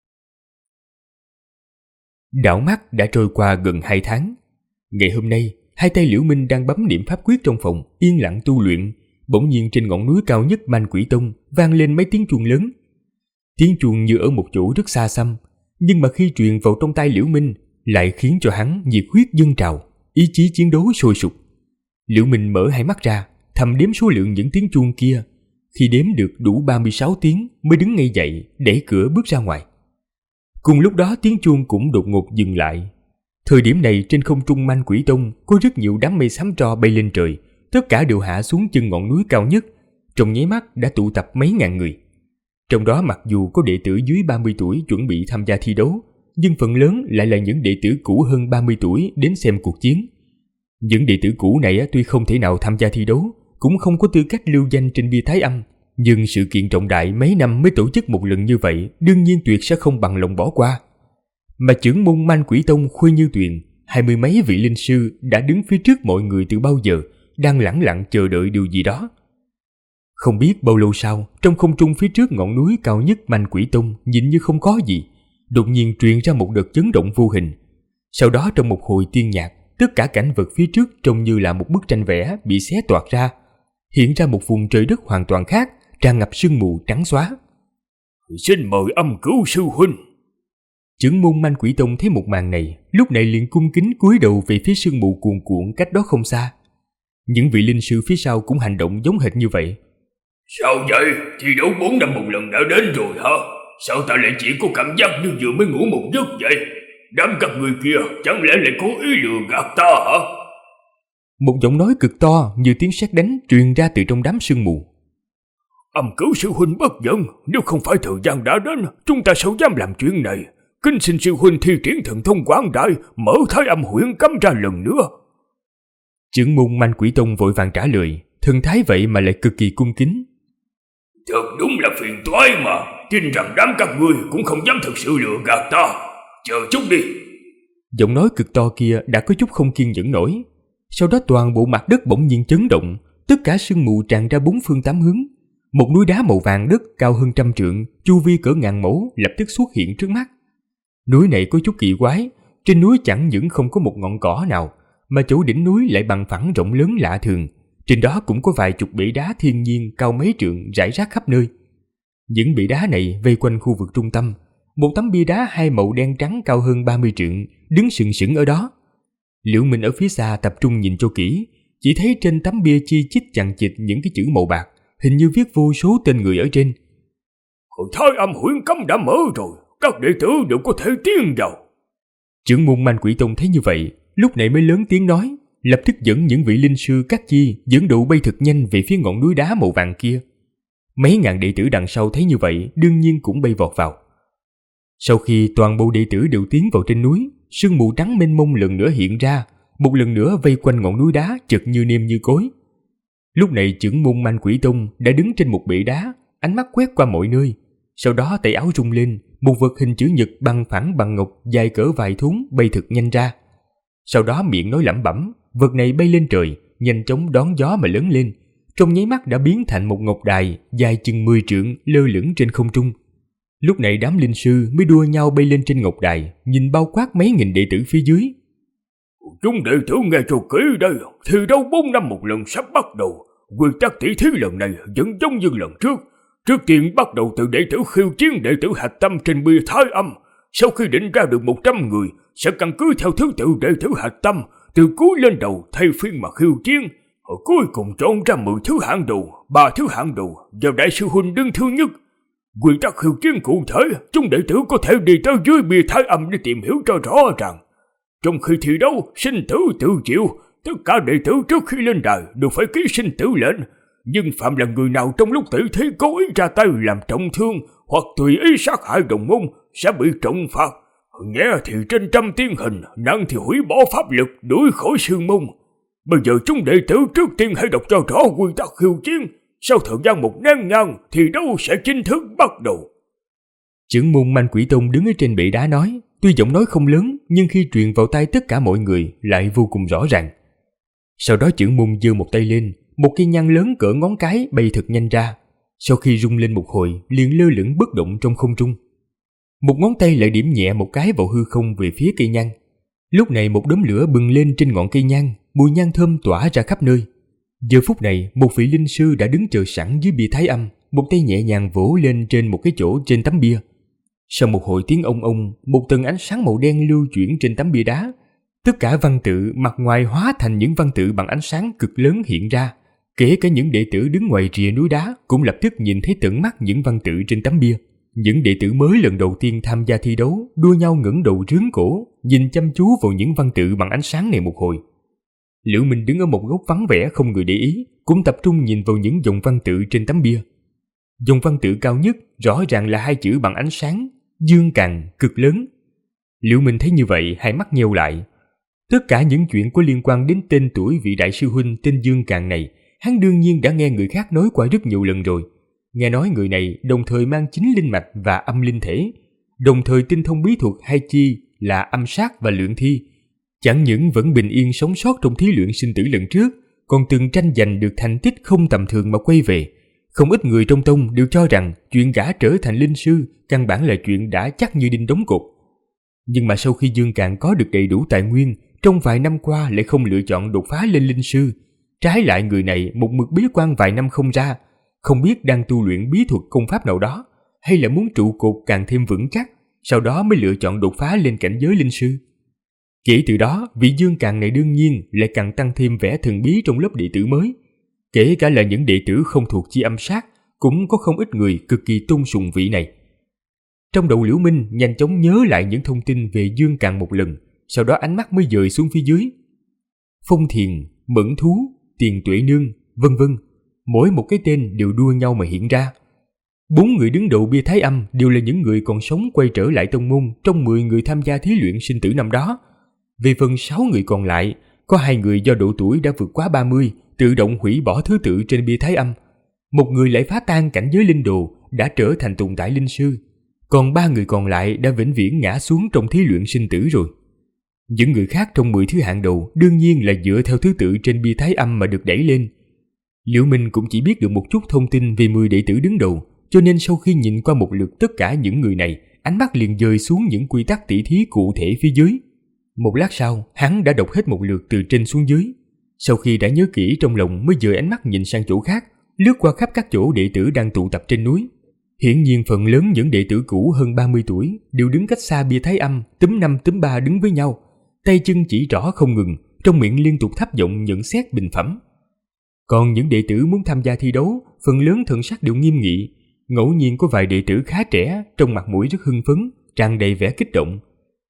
Đảo mắt đã trôi qua gần 2 tháng. Ngày hôm nay, hai tay Liễu Minh đang bấm niệm pháp quyết trong phòng, yên lặng tu luyện. Bỗng nhiên trên ngọn núi cao nhất Man Quỷ Tông vang lên mấy tiếng chuông lớn. Tiếng chuông như ở một chỗ rất xa xăm, nhưng mà khi truyền vào trong tai Liễu Minh lại khiến cho hắn nhiệt huyết dâng trào, ý chí chiến đấu sôi sục. Liễu Minh mở hai mắt ra, thầm đếm số lượng những tiếng chuông kia. Khi đếm được đủ 36 tiếng mới đứng ngay dậy, đẩy cửa bước ra ngoài. Cùng lúc đó tiếng chuông cũng đột ngột dừng lại. Thời điểm này trên không trung Man Quỷ Tông có rất nhiều đám mây xám tro bay lên trời, tất cả đều hạ xuống chân ngọn núi cao nhất. Trong nháy mắt đã tụ tập mấy ngàn người. Trong đó mặc dù có đệ tử dưới 30 tuổi chuẩn bị tham gia thi đấu, nhưng phần lớn lại là những đệ tử cũ hơn 30 tuổi đến xem cuộc chiến. Những đệ tử cũ này tuy không thể nào tham gia thi đấu, cũng không có tư cách lưu danh trên bia Thái Âm, nhưng sự kiện trọng đại mấy năm mới tổ chức một lần như vậy đương nhiên tuyệt sẽ không bằng lòng bỏ qua. Mà trưởng môn Man Quỷ Tông Khuê Như Tuyền, 20 mấy vị linh sư đã đứng phía trước mọi người từ bao giờ, đang lẳng lặng chờ đợi điều gì đó. Không biết bao lâu sau, trong không trung phía trước ngọn núi cao nhất Manh Quỷ Tông nhìn như không có gì, đột nhiên truyền ra một đợt chấn động vô hình. Sau đó trong một hồi tiên nhạc, tất cả cảnh vật phía trước trông như là một bức tranh vẽ bị xé toạc ra, hiện ra một vùng trời đất hoàn toàn khác, tràn ngập sương mù trắng xóa. Xin mời Âm Cửu sư huynh. Trưởng môn Manh Quỷ Tông thấy một màn này, lúc này liền cung kính cúi đầu về phía sương mù cuồn cuộn cách đó không xa. Những vị linh sư phía sau cũng hành động giống hệt như vậy. Sao vậy? Thi đấu 4 năm một lần đã đến rồi hả? Sao ta lại chỉ có cảm giác như vừa mới ngủ một giấc vậy? Đám các người kia chẳng lẽ lại cố ý lừa gạt ta hả? Một giọng nói cực to như tiếng sét đánh truyền ra từ trong đám sương mù. Âm Cửu sư huynh bất giận, nếu không phải thời gian đã đến, chúng ta sao dám làm chuyện này? Kính xin sư huynh thi triển thần thông quảng đại, mở Thái Âm Huyễn cấm ra lần nữa. Trưởng môn Manh Quỷ Tông vội vàng trả lời, thần thái vậy mà lại cực kỳ cung kính. Thật đúng là phiền toái mà, tin rằng đám các ngươi cũng không dám thực sự lừa gạt ta. Chờ chút đi. Giọng nói cực to kia đã có chút không kiên nhẫn nổi. Sau đó toàn bộ mặt đất bỗng nhiên chấn động, tất cả sương mù tràn ra bốn phương tám hướng. Một núi đá màu vàng đất cao hơn 100 trượng, chu vi cỡ ngàn mẫu lập tức xuất hiện trước mắt. Núi này có chút kỳ quái, trên núi chẳng những không có một ngọn cỏ nào, mà chỗ đỉnh núi lại bằng phẳng rộng lớn lạ thường. Trên đó cũng có vài chục bể đá thiên nhiên cao mấy trượng rải rác khắp nơi. Những bể đá này vây quanh khu vực trung tâm, một tấm bia đá hai màu đen trắng cao hơn 30 trượng đứng sừng sững ở đó. Liễu Minh ở phía xa tập trung nhìn cho kỹ, chỉ thấy trên tấm bia chi chít chằng chịt những cái chữ màu bạc, hình như viết vô số tên người ở trên. Thái Âm Huyễn cấm đã mở rồi, các đệ tử đều có thể tiến vào. Trưởng môn Manh Quỷ Tông thấy như vậy, lúc này mới lớn tiếng nói, lập tức dẫn những vị linh sư các chi dẫn độ bay thật nhanh về phía ngọn núi đá màu vàng kia. Mấy ngàn đệ tử đằng sau thấy như vậy, đương nhiên cũng bay vọt vào. Sau khi toàn bộ đệ tử đều tiến vào trên núi, sương mù trắng mênh mông lần nữa hiện ra, một lần nữa vây quanh ngọn núi đá chật như nêm như cối. Lúc này trưởng môn Manh Quỷ Tông đã đứng trên một bệ đá, ánh mắt quét qua mọi nơi. Sau đó tay áo rung lên, một vật hình chữ nhật bằng phẳng bằng ngọc dài cỡ vài thúng bay thật nhanh ra. Sau đó miệng nói lẩm bẩm, vật này bay lên trời, nhanh chóng đón gió mà lớn lên, trong nháy mắt đã biến thành một ngọc đài dài chừng 10 trượng lơ lửng trên không trung. Lúc này đám linh sư mới đua nhau bay lên trên ngọc đài, nhìn bao quát mấy nghìn đệ tử phía dưới. Chúng đệ tử nghe cho kỹ đây, thi đấu 4 năm một lần sắp bắt đầu. Quy tắc tỷ thí lần này vẫn giống như lần trước. Trước tiên bắt đầu từ đệ tử khiêu chiến đệ tử hạch tâm trên bia Thái Âm. Sau khi định ra được 100 người, sẽ căn cứ theo thứ tự đệ tử hạch tâm, từ cuối lên đầu thay phiên mà khiêu chiến. Cuối cùng chọn ra 10 thứ hạng đầu, 3 thứ hạng đầu, và đại sư huynh đứng thứ nhất. Quy tắc khiêu chiến cụ thể, chúng đệ tử có thể đi tới dưới bia Thái Âm để tìm hiểu cho rõ ràng. Trong khi thi đấu, sinh tử tự chịu, tất cả đệ tử trước khi lên đài đều phải ký sinh tử lệnh. Nhưng phạm là người nào trong lúc tỷ thí cố ý ra tay làm trọng thương hoặc tùy ý sát hại đồng môn sẽ bị trọng phạt. Nhẹ thì trên trăm tiên hình, nặng thì hủy bỏ pháp lực, đuổi khỏi sư môn. Bây giờ chúng đệ tử trước tiên hãy đọc cho rõ quy tắc khiêu chiến. Sau thời gian một nén nhang thì đấu sẽ chính thức bắt đầu. Trưởng môn Manh Quỷ Tông đứng ở trên bệ đá nói, tuy giọng nói không lớn nhưng khi truyền vào tai tất cả mọi người lại vô cùng rõ ràng. Sau đó trưởng môn giơ một tay lên, một cây nhang lớn cỡ ngón cái bay thật nhanh ra. Sau khi rung lên một hồi, liền lơ lửng bất động trong không trung. Một ngón tay lại điểm nhẹ một cái vào hư không về phía cây nhang. Lúc này một đốm lửa bừng lên trên ngọn cây nhang, mùi nhang thơm tỏa ra khắp nơi. Giờ phút này, một vị linh sư đã đứng chờ sẵn dưới bia Thái Âm, một tay nhẹ nhàng vỗ lên trên một cái chỗ trên tấm bia. Sau một hồi tiếng ông ông, một tầng ánh sáng màu đen lưu chuyển trên tấm bia đá. Tất cả văn tự mặt ngoài hóa thành những văn tự bằng ánh sáng cực lớn hiện ra. Kể cả những đệ tử đứng ngoài rìa núi đá cũng lập tức nhìn thấy tận mắt những văn tự trên tấm bia. Những đệ tử mới lần đầu tiên tham gia thi đấu đua nhau ngẩng đầu rướn cổ, nhìn chăm chú vào những văn tự bằng ánh sáng này một hồi. Liễu Minh đứng ở một góc vắng vẻ không người để ý, cũng tập trung nhìn vào những dòng văn tự trên tấm bia. Dòng văn tự cao nhất rõ ràng là hai chữ bằng ánh sáng, Dương Càn, cực lớn. Liễu Minh thấy như vậy, hai mắt nheo lại. Tất cả những chuyện có liên quan đến tên tuổi vị đại sư huynh tên Dương Càn này, hắn đương nhiên đã nghe người khác nói qua rất nhiều lần rồi. Nghe nói người này đồng thời mang 9 linh mạch và âm linh thể, đồng thời tinh thông bí thuật hai chi là âm sát và lượng thi. Chẳng những vẫn bình yên sống sót trong thí luyện sinh tử lần trước, còn từng tranh giành được thành tích không tầm thường mà quay về. Không ít người trong tông đều cho rằng chuyện gã trở thành linh sư căn bản là chuyện đã chắc như đinh đóng cột. Nhưng mà sau khi Dương Càn có được đầy đủ tài nguyên, trong vài năm qua lại không lựa chọn đột phá lên linh sư. Trái lại người này một mực bế quan vài năm không ra, không biết đang tu luyện bí thuật công pháp nào đó, hay là muốn trụ cột càng thêm vững chắc, sau đó mới lựa chọn đột phá lên cảnh giới linh sư. Kể từ đó, vị Dương Càn này đương nhiên lại càng tăng thêm vẻ thần bí trong lớp đệ tử mới. Kể cả là những đệ tử không thuộc chi âm sát, cũng có không ít người cực kỳ tôn sùng vị này. Trong đầu Liễu Minh nhanh chóng nhớ lại những thông tin về Dương Càn một lần, sau đó ánh mắt mới dời xuống phía dưới. Phong Thiền, Mẫn Thú, Tiền Tuệ Nương, vân vân, mỗi một cái tên đều đua nhau mà hiện ra. 4 người đứng đầu bia Thái Âm đều là những người còn sống quay trở lại tông môn trong 10 người tham gia thí luyện sinh tử năm đó. Về phần 6 người còn lại, có 2 người do độ tuổi đã vượt quá 30, tự động hủy bỏ thứ tự trên bia Thái Âm. Một người lại phá tan cảnh giới linh đồ, đã trở thành tồn tại linh sư. Còn 3 người còn lại đã vĩnh viễn ngã xuống trong thí luyện sinh tử rồi. Những người khác trong 10 thứ hạng đầu đương nhiên là dựa theo thứ tự trên bia Thái Âm mà được đẩy lên. Liễu Minh cũng chỉ biết được một chút thông tin về 10 đệ tử đứng đầu, cho nên sau khi nhìn qua một lượt tất cả những người này, ánh mắt liền dời xuống những quy tắc tỉ thí cụ thể phía dưới. Một lát sau, hắn đã đọc hết một lượt từ trên xuống dưới. Sau khi đã nhớ kỹ trong lòng mới dời ánh mắt nhìn sang chỗ khác, lướt qua khắp các chỗ đệ tử đang tụ tập trên núi. Hiển nhiên phần lớn những đệ tử cũ hơn 30 tuổi đều đứng cách xa bia Thái Âm, túm 5 túm 3 đứng với nhau, tay chân chỉ trỏ không ngừng, trong miệng liên tục thấp giọng nhận xét bình phẩm. Còn những đệ tử muốn tham gia thi đấu, phần lớn thần sắc đều nghiêm nghị, ngẫu nhiên có vài đệ tử khá trẻ, trong mặt mũi rất hưng phấn, tràn đầy vẻ kích động.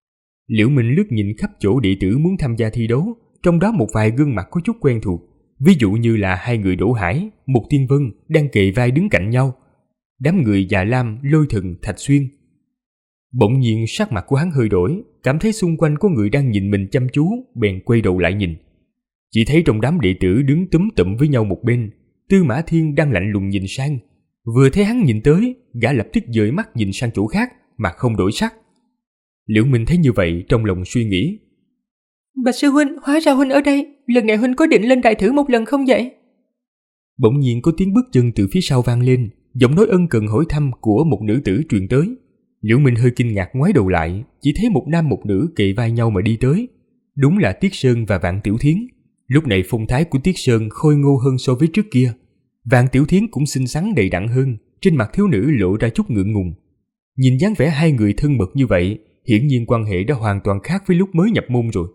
Liễu Minh lướt nhìn khắp chỗ đệ tử muốn tham gia thi đấu, trong đó một vài gương mặt có chút quen thuộc, ví dụ như là 2 người Đỗ Hải, Mục Tiên Vân đang kề vai đứng cạnh nhau, đám người Già Lam, Lôi Thần, Thạch Xuyên. Bỗng nhiên sắc mặt của hắn hơi đổi, cảm thấy xung quanh có người đang nhìn mình chăm chú, bèn quay đầu lại nhìn. Chỉ thấy trong đám đệ tử đứng túm tụm với nhau một bên, Tư Mã Thiên đang lạnh lùng nhìn sang. Vừa thấy hắn nhìn tới, gã lập tức dời mắt nhìn sang chỗ khác mà không đổi sắc. Liễu Minh thấy như vậy trong lòng suy nghĩ. Bạch sư huynh, hóa ra huynh ở đây, lần này huynh có định lên đài thử một lần không vậy? Bỗng nhiên có tiếng bước chân từ phía sau vang lên, giọng nói ân cần hỏi thăm của một nữ tử truyền tới. Liễu Minh hơi kinh ngạc ngoái đầu lại, chỉ thấy một nam một nữ kề vai nhau mà đi tới. Đúng là Tiết Sơn và Vạn Tiểu Thiến. Lúc này phong thái của Tiết Sơn khôi ngô hơn so với trước kia. Vạn Tiểu Thiến cũng xinh xắn đầy đặn hơn, trên mặt thiếu nữ lộ ra chút ngượng ngùng. Nhìn dáng vẻ hai người thân mật như vậy, hiển nhiên quan hệ đã hoàn toàn khác với lúc mới nhập môn rồi.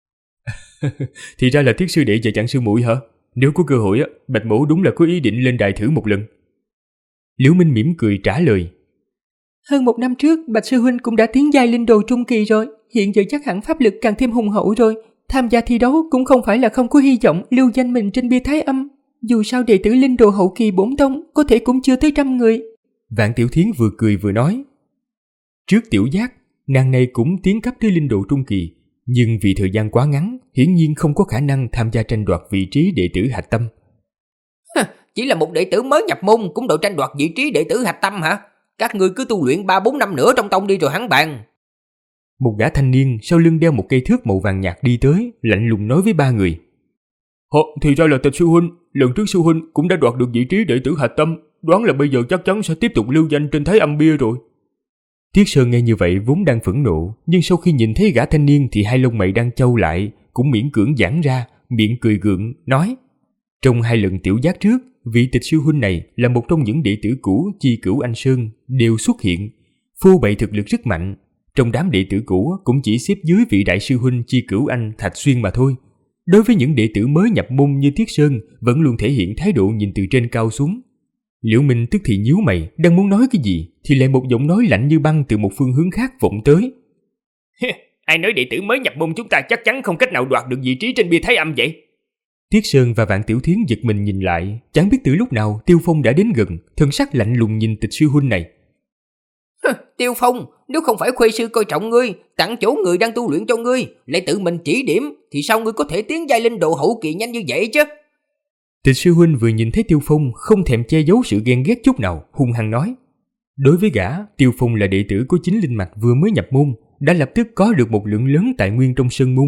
Thì ra là Tiết sư đệ và Chàng sư muội hả? Nếu có cơ hội, Bạch mỗ đúng là có ý định lên đài thử một lần. Liễu Minh mỉm cười trả lời. Hơn 1 năm trước, Bạch sư huynh cũng đã tiến giai linh đồ trung kỳ rồi, hiện giờ chắc hẳn pháp lực càng thêm hùng hậu rồi. Tham gia thi đấu cũng không phải là không có hy vọng lưu danh mình trên bia Thái Âm. Dù sao đệ tử linh đồ hậu kỳ 4 tông có thể cũng chưa tới 100 người. Vạn Tiểu Thiến vừa cười vừa nói. Trước Tiểu Giác, nàng này cũng tiến cấp tới linh đồ trung kỳ, nhưng vì thời gian quá ngắn, hiển nhiên không có khả năng tham gia tranh đoạt vị trí đệ tử hạch tâm. Chỉ là một đệ tử mới nhập môn cũng đội tranh đoạt vị trí đệ tử hạch tâm hả? Các ngươi cứ tu luyện 3-4 năm nữa trong tông đi rồi hắn bàn. Một gã thanh niên sau lưng đeo một cây thước màu vàng nhạt đi tới, lạnh lùng nói với 3 người. Thì ra là Tịch sư huynh, lần trước sư huynh cũng đã đoạt được vị trí đệ tử hạch tâm, đoán là bây giờ chắc chắn sẽ tiếp tục lưu danh trên Thái Âm bia rồi. Tiết Sơn nghe như vậy vốn đang phẫn nộ, nhưng sau khi nhìn thấy gã thanh niên thì hai lông mày đang chau lại, cũng miễn cưỡng giãn ra, miệng cười gượng, nói. Trong 2 lần Tiểu Giác trước, vị Tịch sư huynh này là một trong những đệ tử cũ Chi Cửu Anh Sơn đều xuất hiện, phô bày thực lực rất mạnh. Trong đám đệ tử cũ cũng chỉ xếp dưới vị đại sư huynh Chi Cửu Anh Thạch Xuyên mà thôi. Đối với những đệ tử mới nhập môn như Tiết Sơn, vẫn luôn thể hiện thái độ nhìn từ trên cao xuống. Liễu Minh tức thì nhíu mày, đang muốn nói cái gì thì lại một giọng nói lạnh như băng từ một phương hướng khác vọng tới. Ai nói đệ tử mới nhập môn chúng ta chắc chắn không cách nào đoạt được vị trí trên bia Thái Âm vậy? Tiết Sơn và Vạn Tiểu Thiến giật mình nhìn lại, chẳng biết từ lúc nào Tiêu Phong đã đến gần, thân sắc lạnh lùng nhìn Tịch sư huynh này. Tiêu Phong, nếu không phải Khuê sư coi trọng ngươi, tặng chỗ người đang tu luyện cho ngươi, lại tự mình chỉ điểm, thì sao ngươi có thể tiến giai linh độ hậu kỳ nhanh như vậy chứ? Tịch sư huynh vừa nhìn thấy Tiêu Phong không thèm che giấu sự ghen ghét chút nào, hung hăng nói. Đối với gã, Tiêu Phong là đệ tử của chính linh mạch vừa mới nhập môn, đã lập tức có được một lượng lớn tài nguyên trong sơn môn,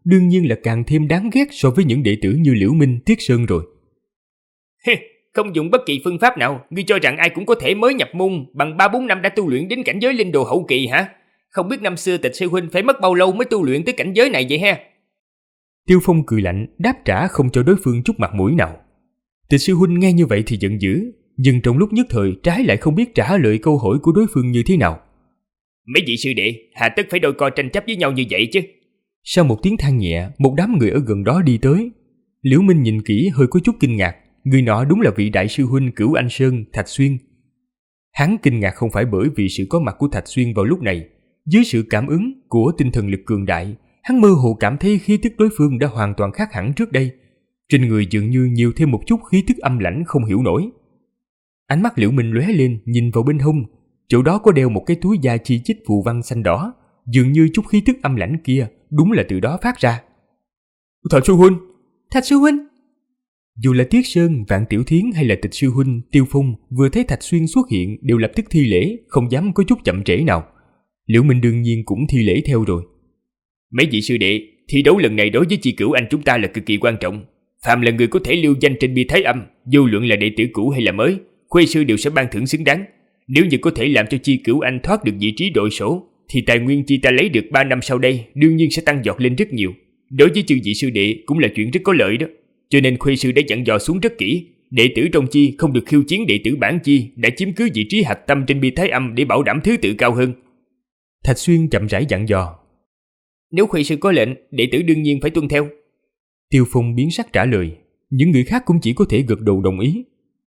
đương nhiên là càng thêm đáng ghét so với những đệ tử như Liễu Minh, Tiết Sơn rồi. Không dùng bất kỳ phương pháp nào, ngươi cho rằng ai cũng có thể mới nhập môn bằng 3-4 năm đã tu luyện đến cảnh giới linh đồ hậu kỳ hả? Không biết năm xưa Tịch sư huynh phải mất bao lâu mới tu luyện tới cảnh giới này vậy ha? Tiêu Phong cười lạnh, đáp trả không cho đối phương chút mặt mũi nào. Tịch sư huynh nghe như vậy thì giận dữ, nhưng trong lúc nhất thời trái lại không biết trả lời câu hỏi của đối phương như thế nào. Mấy vị sư đệ, hà tất phải đôi co tranh chấp với nhau như vậy chứ? Sau một tiếng than nhẹ, một đám người ở gần đó đi tới. Liễu Minh nhìn kỹ hơi có chút kinh ngạc, người nọ đúng là vị đại sư huynh Cửu Anh Sơn, Thạch Xuyên. Hắn kinh ngạc không phải bởi vì sự có mặt của Thạch Xuyên vào lúc này, dưới sự cảm ứng của tinh thần lực cường đại, hắn mơ hồ cảm thấy khí tức đối phương đã hoàn toàn khác hẳn trước đây. Trên người dường như nhiều thêm một chút khí tức âm lãnh không hiểu nổi. Ánh mắt Liễu Minh lóe lên, nhìn vào bên hông, chỗ đó có đeo một cái túi da chi chít phù văn xanh đỏ, dường như chút khí tức âm lãnh kia đúng là từ đó phát ra. Thạch sư huynh! Thạch sư huynh! Dù là Tiết Sơn, Vạn Tiểu Thiến hay là Tịch sư huynh, Tiêu Phong vừa thấy Thạch Xuyên xuất hiện đều lập tức thi lễ, không dám có chút chậm trễ nào. Liễu Minh đương nhiên cũng thi lễ theo rồi. Mấy vị sư đệ, thi đấu lần này đối với Chi Cửu Anh chúng ta là cực kỳ quan trọng. Phàm là người có thể lưu danh trên bia Thái Âm, vô luận là đệ tử cũ hay là mới, Khuê sư đều sẽ ban thưởng xứng đáng. Nếu như có thể làm cho Chi Cửu Anh thoát được vị trí đội sổ, thì tài nguyên chi ta lấy được 3 năm sau đây đương nhiên sẽ tăng giọt lên rất nhiều. Đối với chư vị sư đệ cũng là chuyện rất có lợi đó. Cho nên Khuê sư đã dặn dò xuống rất kỹ, đệ tử trong chi không được khiêu chiến đệ tử bản chi đã chiếm cứ vị trí hạch tâm trên bia Thái Âm để bảo đảm thứ tự cao hơn. Thạch Xuyên chậm rãi dặn dò. Nếu Khuê sư có lệnh, đệ tử đương nhiên phải tuân theo. Tiêu Phong biến sắc trả lời, những người khác cũng chỉ có thể gật đầu đồng ý.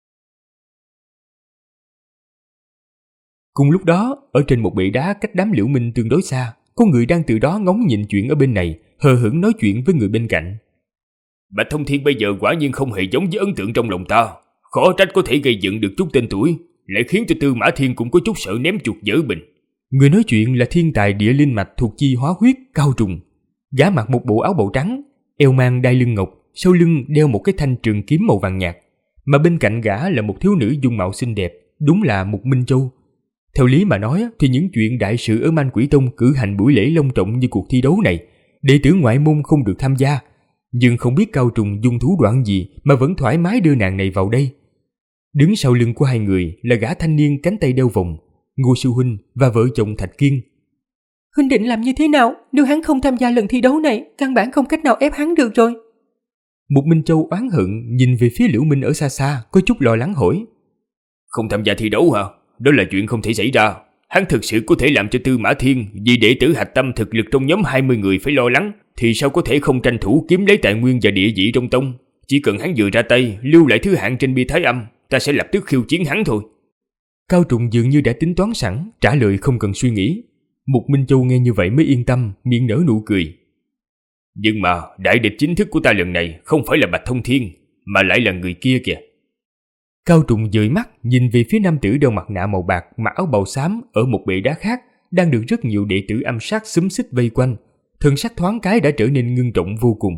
Cùng lúc đó, ở trên một bệ đá cách đám Liễu Minh tương đối xa, có người đang từ đó ngóng nhìn chuyện ở bên này, hờ hững nói chuyện với người bên cạnh. Bạch Thông Thiên bây giờ quả nhiên không hề giống với ấn tượng trong lòng ta, khó trách có thể gây dựng được chút tên tuổi, lại khiến cho Tư Mã Thiên cũng có chút sợ ném chuột dở bình. Người nói chuyện là thiên tài địa linh mạch thuộc chi hóa huyết Cao Trùng. Gã mặc một bộ áo bào trắng, eo mang đai lưng ngọc, sau lưng đeo một cái thanh trường kiếm màu vàng nhạt, mà bên cạnh gã là một thiếu nữ dung mạo xinh đẹp, đúng là một Minh Châu. Theo lý mà nói thì những chuyện đại sự ở Man Quỷ Tông cử hành buổi lễ long trọng như cuộc thi đấu này, đệ tử ngoại môn không được tham gia, nhưng không biết Cao Trùng dùng thủ đoạn gì mà vẫn thoải mái đưa nàng này vào đây. Đứng sau lưng của hai người là gã thanh niên cánh tay đeo vòng, Ngô sư huynh và vợ chồng Thạch Kiên. Huynh định làm như thế nào? Nếu hắn không tham gia lần thi đấu này, căn bản không cách nào ép hắn được rồi. Một Minh Châu oán hận nhìn về phía Liễu Minh ở xa xa, có chút lo lắng hỏi. Không tham gia thi đấu hả? Đó là chuyện không thể xảy ra. Hắn thực sự có thể làm cho Tư Mã Thiên vì đệ tử hạch tâm thực lực trong nhóm 20 người phải lo lắng, thì sao có thể không tranh thủ kiếm lấy tài nguyên và địa vị trong tông? Chỉ cần hắn vừa ra tay lưu lại thứ hạng trên bia Thái Âm, ta sẽ lập tức khiêu chiến hắn thôi. Cao Trùng dường như đã tính toán sẵn, trả lời không cần suy nghĩ. Mục Minh Châu nghe như vậy mới yên tâm, miệng nở nụ cười. Nhưng mà đại địch chính thức của ta lần này không phải là Bạch Thông Thiên, mà lại là người kia kìa. Cao Trùng dời mắt nhìn về phía nam tử đeo mặt nạ màu bạc, mặc áo bào xám ở một bệ đá khác, đang được rất nhiều đệ tử âm sát xúm xít vây quanh. Thần sắc thoáng cái đã trở nên ngưng trọng vô cùng.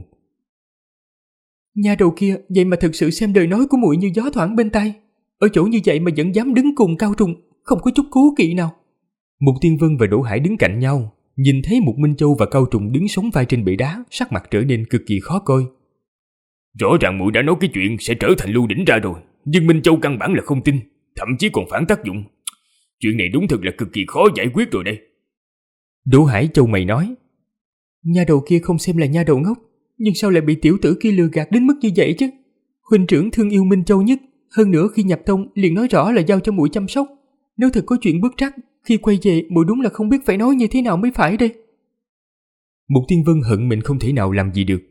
Nhà đầu kia vậy mà thực sự xem lời nói của muội như gió thoảng bên tai. Ở chỗ như vậy mà vẫn dám đứng cùng Cao Trùng, không có chút cố kỵ nào. Mục Tiên Vân và Đỗ Hải đứng cạnh nhau, nhìn thấy Mục Minh Châu và Cao Trùng đứng sóng vai trên bệ đá, sắc mặt trở nên cực kỳ khó coi. Rõ ràng muội đã nói cái chuyện sẽ trở thành lưu đỉnh ra rồi, nhưng Minh Châu căn bản là không tin, thậm chí còn phản tác dụng. Chuyện này đúng thật là cực kỳ khó giải quyết rồi đây. Đỗ Hải châu mày nói. Nha đầu kia không xem là nha đầu ngốc, nhưng sao lại bị tiểu tử kia lừa gạt đến mức như vậy chứ? Huynh trưởng thương yêu Minh Châu nhất, hơn nữa khi nhập tông liền nói rõ là giao cho muội chăm sóc. Nếu thật có chuyện bất trắc, khi quay về muội đúng là không biết phải nói như thế nào mới phải đây. Mục Tiên Vân hận mình không thể nào làm gì được.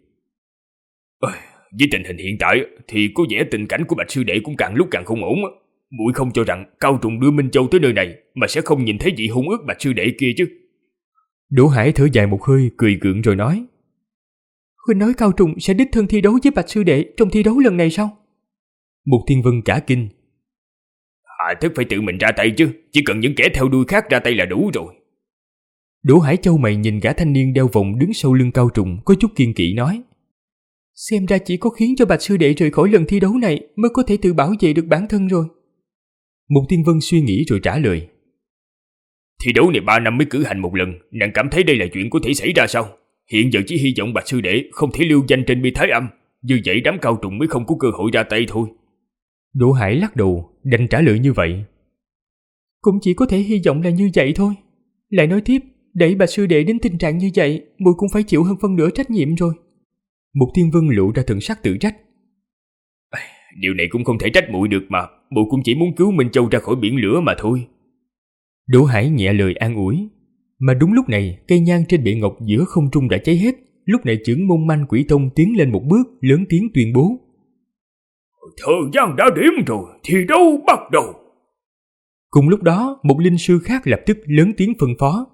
Với tình hình hiện tại thì có vẻ tình cảnh của Bạch sư đệ cũng càng lúc càng không ổn. Muội không cho rằng Cao Trùng đưa Minh Châu tới nơi này mà sẽ không nhìn thấy vị hung ước Bạch sư đệ kia chứ? Đỗ Hải thở dài một hơi, cười gượng rồi nói. Huynh nói Cao Trùng sẽ đích thân thi đấu với Bạch sư đệ trong thi đấu lần này sao? Mục Tiên Vân cả kinh. Hà tất phải tự mình ra tay chứ, chỉ cần những kẻ theo đuôi khác ra tay là đủ rồi. Đỗ Hải châu mày nhìn gã thanh niên đeo vòng đứng sau lưng Cao Trùng, có chút kiên kỵ nói. Xem ra chỉ có khiến cho Bạch sư đệ rời khỏi lần thi đấu này mới có thể tự bảo vệ được bản thân rồi. Mục Tiên Vân suy nghĩ rồi trả lời. Thi đấu này 3 năm mới cử hành một lần, nàng cảm thấy đây là chuyện có thể xảy ra sao? Hiện giờ chỉ hy vọng Bạch sư đệ không thể lưu danh trên bia Thái Âm, như vậy đám cao trùng mới không có cơ hội ra tay thôi. Đỗ Hải lắc đầu, đành trả lời như vậy. Cũng chỉ có thể hy vọng là như vậy thôi. Lại nói tiếp, đẩy Bạch sư đệ đến tình trạng như vậy, muội cũng phải chịu hơn phân nửa trách nhiệm rồi. Mục Thiên Vân lộ ra thần sắc tự trách. Điều này cũng không thể trách muội được mà, muội cũng chỉ muốn cứu Minh Châu ra khỏi biển lửa mà thôi. Đỗ Hải nhẹ lời an ủi. Mà đúng lúc này, cây nhang trên bệ ngọc giữa không trung đã cháy hết. Lúc này trưởng môn Manh Quỷ Tông tiến lên một bước, lớn tiếng tuyên bố. Thời gian đã điểm rồi, thi đấu bắt đầu. Cùng lúc đó, một linh sư khác lập tức lớn tiếng phân phó.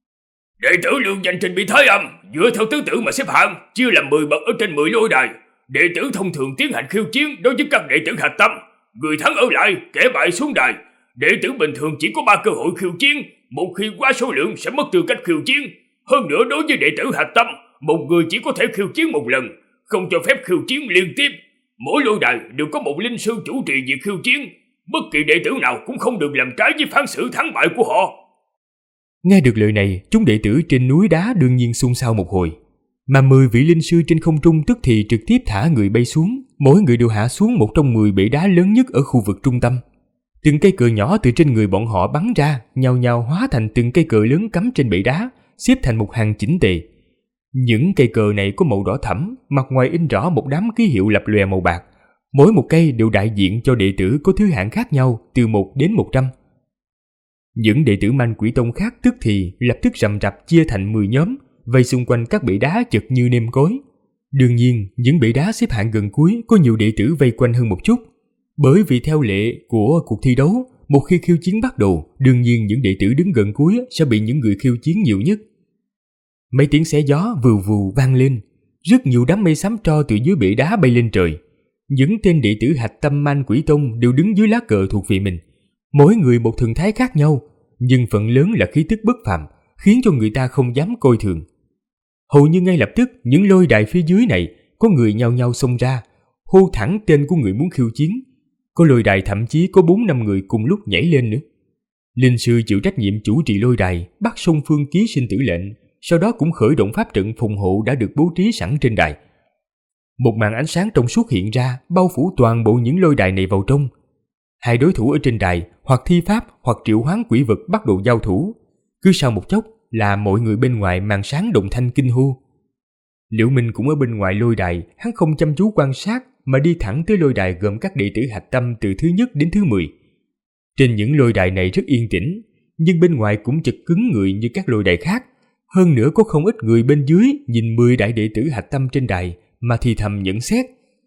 Đệ tử lưu danh trên bia Thái Âm, dựa theo thứ tự mà xếp hạng, chia làm 10 bậc ở trên 10 lôi đài. Đệ tử thông thường tiến hành khiêu chiến đối với các đệ tử hạch tâm. Người thắng ở lại, kẻ bại xuống đài. Đệ tử bình thường chỉ có 3 cơ hội khiêu chiến, một khi quá số lượng sẽ mất tư cách khiêu chiến. Hơn nữa đối với đệ tử hạch tâm, một người chỉ có thể khiêu chiến một lần, không cho phép khiêu chiến liên tiếp. Mỗi lôi đài đều có một linh sư chủ trì việc khiêu chiến, bất kỳ đệ tử nào cũng không được làm trái với phán xử thắng bại của họ. Nghe được lời này, chúng đệ tử trên núi đá đương nhiên xôn xao một hồi. Mà 10 vị linh sư trên không trung tức thì trực tiếp thả người bay xuống, mỗi người đều hạ xuống một trong 10 bệ đá lớn nhất ở khu vực trung tâm. Từng cây cờ nhỏ từ trên người bọn họ bắn ra, nhào nhào hóa thành từng cây cờ lớn cắm trên bệ đá, xếp thành một hàng chỉnh tề. Những cây cờ này có màu đỏ thẫm, mặt ngoài in rõ một đám ký hiệu lập lòe màu bạc. Mỗi một cây đều đại diện cho đệ tử có thứ hạng khác nhau từ 1 đến 100. Những đệ tử Manh Quỷ Tông khác tức thì lập tức rầm rập chia thành 10 nhóm, vây xung quanh các bệ đá chật như nêm cối. Đương nhiên, những bệ đá xếp hạng gần cuối có nhiều đệ tử vây quanh hơn một chút. Bởi vì theo lệ của cuộc thi đấu, một khi khiêu chiến bắt đầu, đương nhiên những đệ tử đứng gần cuối sẽ bị những người khiêu chiến nhiều nhất. Mấy tiếng xé gió vù vù vang lên, rất nhiều đám mây xám tro từ dưới bệ đá bay lên trời. Những tên đệ tử hạch tâm Manh Quỷ Tông đều đứng dưới lá cờ thuộc về mình. Mỗi người một thần thái khác nhau, nhưng phần lớn là khí tức bất phàm, khiến cho người ta không dám coi thường. Hầu như ngay lập tức, những lôi đài phía dưới này có người nhao nhao xông ra, hô thẳng tên của người muốn khiêu chiến. Có lôi đài thậm chí có 4-5 người cùng lúc nhảy lên nữa. Linh sư chịu trách nhiệm chủ trì lôi đài, bắt song phương ký sinh tử lệnh, sau đó cũng khởi động pháp trận phòng hộ đã được bố trí sẵn trên đài. Một màn ánh sáng trong suốt hiện ra, bao phủ toàn bộ những lôi đài này vào trong. Hai đối thủ ở trên đài hoặc thi pháp hoặc triệu hoán quỷ vật bắt đầu giao thủ. Cứ sau một chốc là mọi người bên ngoài màn sáng đồng thanh kinh hô. Liễu Minh cũng ở bên ngoài lôi đài, hắn không chăm chú quan sát mà đi thẳng tới lôi đài gồm các đệ tử hạch tâm từ thứ nhất đến thứ 10. Trên những lôi đài này rất yên tĩnh, nhưng bên ngoài cũng chật cứng người như các lôi đài khác. Hơn nữa có không ít người bên dưới nhìn 10 đại đệ tử hạch tâm trên đài mà thì thầm nhận xét.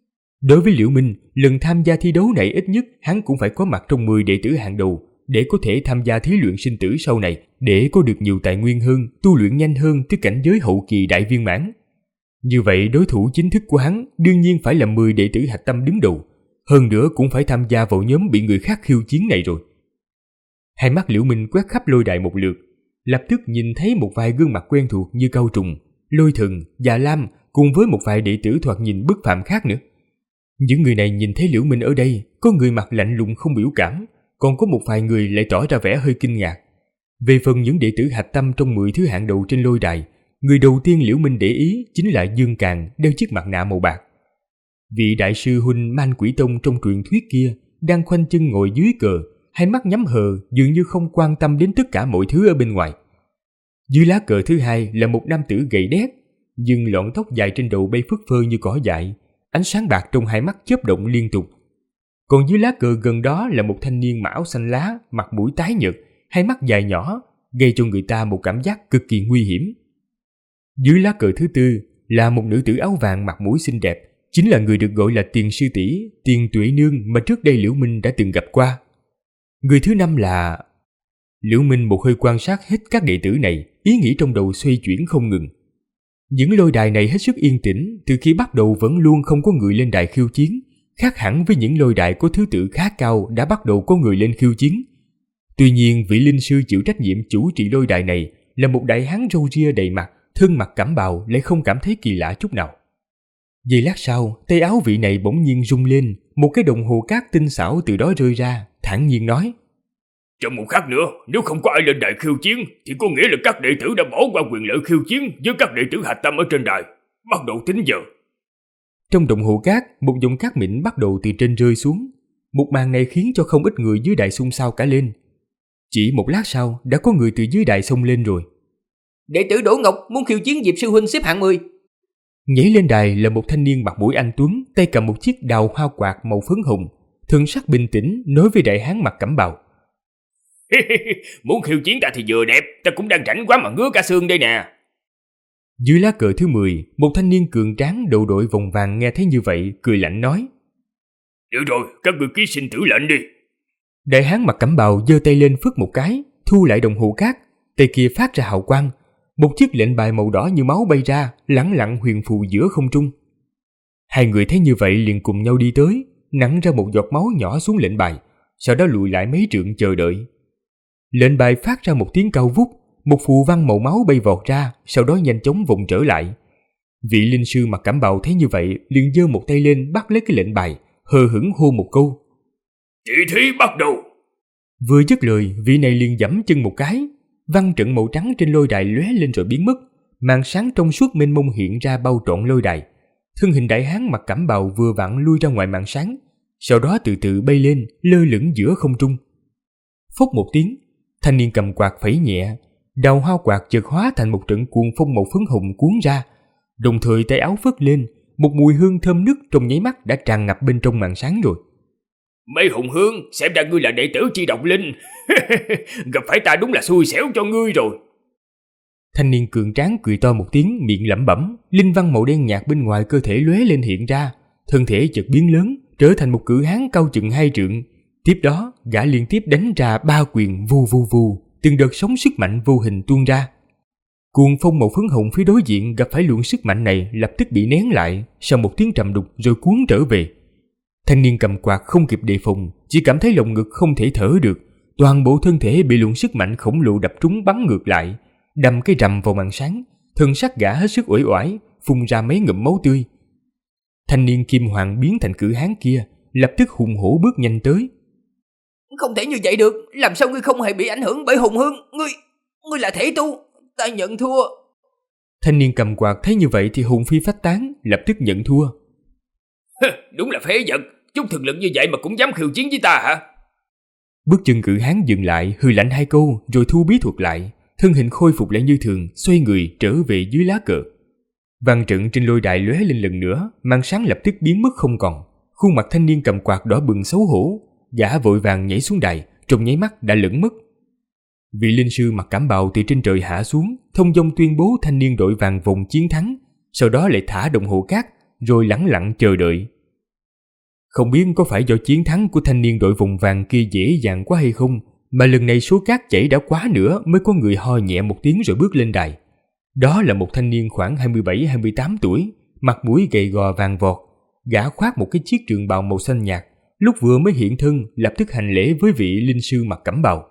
Đối với Liễu Minh, lần tham gia thi đấu này ít nhất hắn cũng phải có mặt trong 10 đệ tử hàng đầu để có thể tham gia thí luyện sinh tử sau này, để có được nhiều tài nguyên hơn, tu luyện nhanh hơn tới cảnh giới hậu kỳ đại viên mãn. Như vậy đối thủ chính thức của hắn đương nhiên phải là 10 đệ tử hạch tâm đứng đầu, hơn nữa cũng phải tham gia vào nhóm bị người khác khiêu chiến này rồi. Hai mắt Liễu Minh quét khắp lôi đài một lượt, lập tức nhìn thấy một vài gương mặt quen thuộc như Cao Trùng, Lôi Thần, Già Lam cùng với một vài đệ tử thoạt nhìn bất phàm khác nữa. Những người này nhìn thấy Liễu Minh ở đây, có người mặt lạnh lùng không biểu cảm, còn có một vài người lại tỏ ra vẻ hơi kinh ngạc. Về phần những đệ tử hạch tâm trong 10 thứ hạng đầu trên lôi đài, người đầu tiên Liễu Minh để ý chính là Dương Càn đeo chiếc mặt nạ màu bạc. Vị đại sư huynh Manh Quỷ Tông trong truyền thuyết kia đang khoanh chân ngồi dưới cờ, hai mắt nhắm hờ, dường như không quan tâm đến tất cả mọi thứ ở bên ngoài. Dưới lá cờ thứ hai là một nam tử gầy đét, nhưng lọn tóc dài trên đầu bay phất phơ như cỏ dại, ánh sáng bạc trong hai mắt chớp động liên tục. Còn dưới lá cờ gần đó là một thanh niên mão xanh lá, mặt mũi tái nhợt, hai mắt dài nhỏ, gây cho người ta một cảm giác cực kỳ nguy hiểm. Dưới lá cờ thứ tư là một nữ tử áo vàng mặt mũi xinh đẹp, chính là người được gọi là Tiền sư tỷ, Tiền Tuệ Nương mà trước đây Liễu Minh đã từng gặp qua. Người thứ năm là... Liễu Minh một hơi quan sát hết các đệ tử này, ý nghĩ trong đầu xoay chuyển không ngừng. Những lôi đài này hết sức yên tĩnh, từ khi bắt đầu vẫn luôn không có người lên đài khiêu chiến, khác hẳn với những lôi đài có thứ tự khá cao đã bắt đầu có người lên khiêu chiến. Tuy nhiên, vị linh sư chịu trách nhiệm chủ trì lôi đài này là một đại hán râu ria đầy mặt, thân mặc cẩm bào lại không cảm thấy kỳ lạ chút nào. Giây lát sau, tay áo vị này bỗng nhiên rung lên, một cái đồng hồ cát tinh xảo từ đó rơi ra, thản nhiên nói: Trong một khắc nữa, nếu không có ai lên đài khiêu chiến, thì có nghĩa là các đệ tử đã bỏ qua quyền lợi khiêu chiến với các đệ tử hạch tâm ở trên đài. Bắt đầu tính giờ. Trong đồng hồ cát, một dòng cát mịn bắt đầu từ trên rơi xuống. Một màn này khiến cho không ít người dưới đài xôn xao cả lên. Chỉ một lát sau, đã có người từ dưới đài xông lên rồi. Đệ tử Đỗ Ngọc muốn khiêu chiến Diệp sư huynh xếp hạng 10. Nhảy lên đài là một thanh niên mặt mũi anh tuấn, tay cầm một chiếc đào hoa quạt màu phấn hồng, thần sắc bình tĩnh nói với đại hán mặc cẩm bào. Muốn khiêu chiến ta thì vừa đẹp, ta cũng đang rảnh quá mà ngứa cả xương đây nè. Dưới lá cờ thứ 10, một thanh niên cường tráng đầu đội vòng vàng nghe thấy như vậy, cười lạnh nói. Được rồi, các ngươi ký sinh tử lệnh đi. Đại hán mặc cẩm bào giơ tay lên phất một cái, thu lại đồng hồ cát, tay kia phát ra hào quang. Một chiếc lệnh bài màu đỏ như máu bay ra, lẳng lặng huyền phù giữa không trung. Hai người thấy như vậy liền cùng nhau đi tới, nặn ra một giọt máu nhỏ xuống lệnh bài, sau đó lùi lại mấy trượng chờ đợi. Lệnh bài phát ra một tiếng cao vút, một phù văn màu máu bay vọt ra, sau đó nhanh chóng vòng trở lại. Vị linh sư mặc cẩm bào thấy như vậy, liền giơ một tay lên bắt lấy cái lệnh bài, hờ hững hô một câu. Tỷ thí bắt đầu. Vừa dứt lời, vị này liền giẫm chân một cái, văn trận màu trắng trên lôi đài lóe lên rồi biến mất, màn sáng trong suốt mênh mông hiện ra bao trọn lôi đài. Thân hình đại hán mặc cẩm bào vừa vặn lui ra ngoài màn sáng, sau đó từ từ bay lên, lơ lửng giữa không trung. Phốc một tiếng, thanh niên cầm quạt phẩy nhẹ, đào hoa quạt chợt hóa thành một trận cuồng phong màu phấn hồng cuốn ra, đồng thời tay áo phất lên, một mùi hương thơm nức trong nháy mắt đã tràn ngập bên trong màn sáng rồi. Mấy hùng hương, xem ra ngươi là đệ tử Chi Độc Linh. Gặp phải ta đúng là xui xẻo cho ngươi rồi. Thanh niên cường tráng cười to một tiếng, miệng lẩm bẩm, linh văn màu đen nhạt bên ngoài cơ thể lóe lên hiện ra, thân thể chợt biến lớn, trở thành một cự hán cao chừng 2 trượng. Tiếp đó, gã liên tiếp đánh ra 3 quyền vù vù vù, từng đợt sóng sức mạnh vô hình tuôn ra. Cuồng phong màu phấn hồng phía đối diện gặp phải luồng sức mạnh này lập tức bị nén lại, sau một tiếng trầm đục rồi cuốn trở về. Thanh niên cầm quạt không kịp đề phòng, chỉ cảm thấy lồng ngực không thể thở được, toàn bộ thân thể bị luồng sức mạnh khổng lồ đập trúng bắn ngược lại, đâm cái rầm vào màn sáng, thân xác gã hết sức uể oải, phun ra mấy ngụm máu tươi. Thanh niên kim hoàng biến thành cự hán kia, lập tức hùng hổ bước nhanh tới. Không thể như vậy được, làm sao ngươi không hề bị ảnh hưởng bởi hùng hương? Ngươi là thể tu, ta nhận thua. Thanh niên cầm quạt thấy như vậy thì hồn phi phách tán, lập tức nhận thua. Đúng là phế vật, chút thực lực như vậy mà cũng dám khiêu chiến với ta hả? Bước chân cự hán dừng lại, hừ lạnh 2 câu rồi thu bí thuật lại, thân hình khôi phục lại như thường, xoay người trở về dưới lá cờ. Văn trận trên lôi đài lóe lên lần nữa, màn sáng lập tức biến mất không còn. Khuôn mặt thanh niên cầm quạt đỏ bừng xấu hổ, gã vội vàng nhảy xuống đài, trong nháy mắt đã lẫn mất. Vị linh sư mặc cẩm bào từ trên trời hạ xuống, thông dong tuyên bố thanh niên đội vàng vòng chiến thắng, sau đó lại thả đồng hồ cát, rồi lẳng lặng chờ đợi. Không biết có phải do chiến thắng của thanh niên đội vòng vàng kia dễ dàng quá hay không, mà lần này số cát chảy đã quá nữa mới có người ho nhẹ một tiếng rồi bước lên đài. Đó là một thanh niên khoảng 27-28 tuổi, mặt mũi gầy gò vàng vọt, gã khoác một cái chiếc trường bào màu xanh nhạt, lúc vừa mới hiện thân lập tức hành lễ với vị linh sư mặc cẩm bào.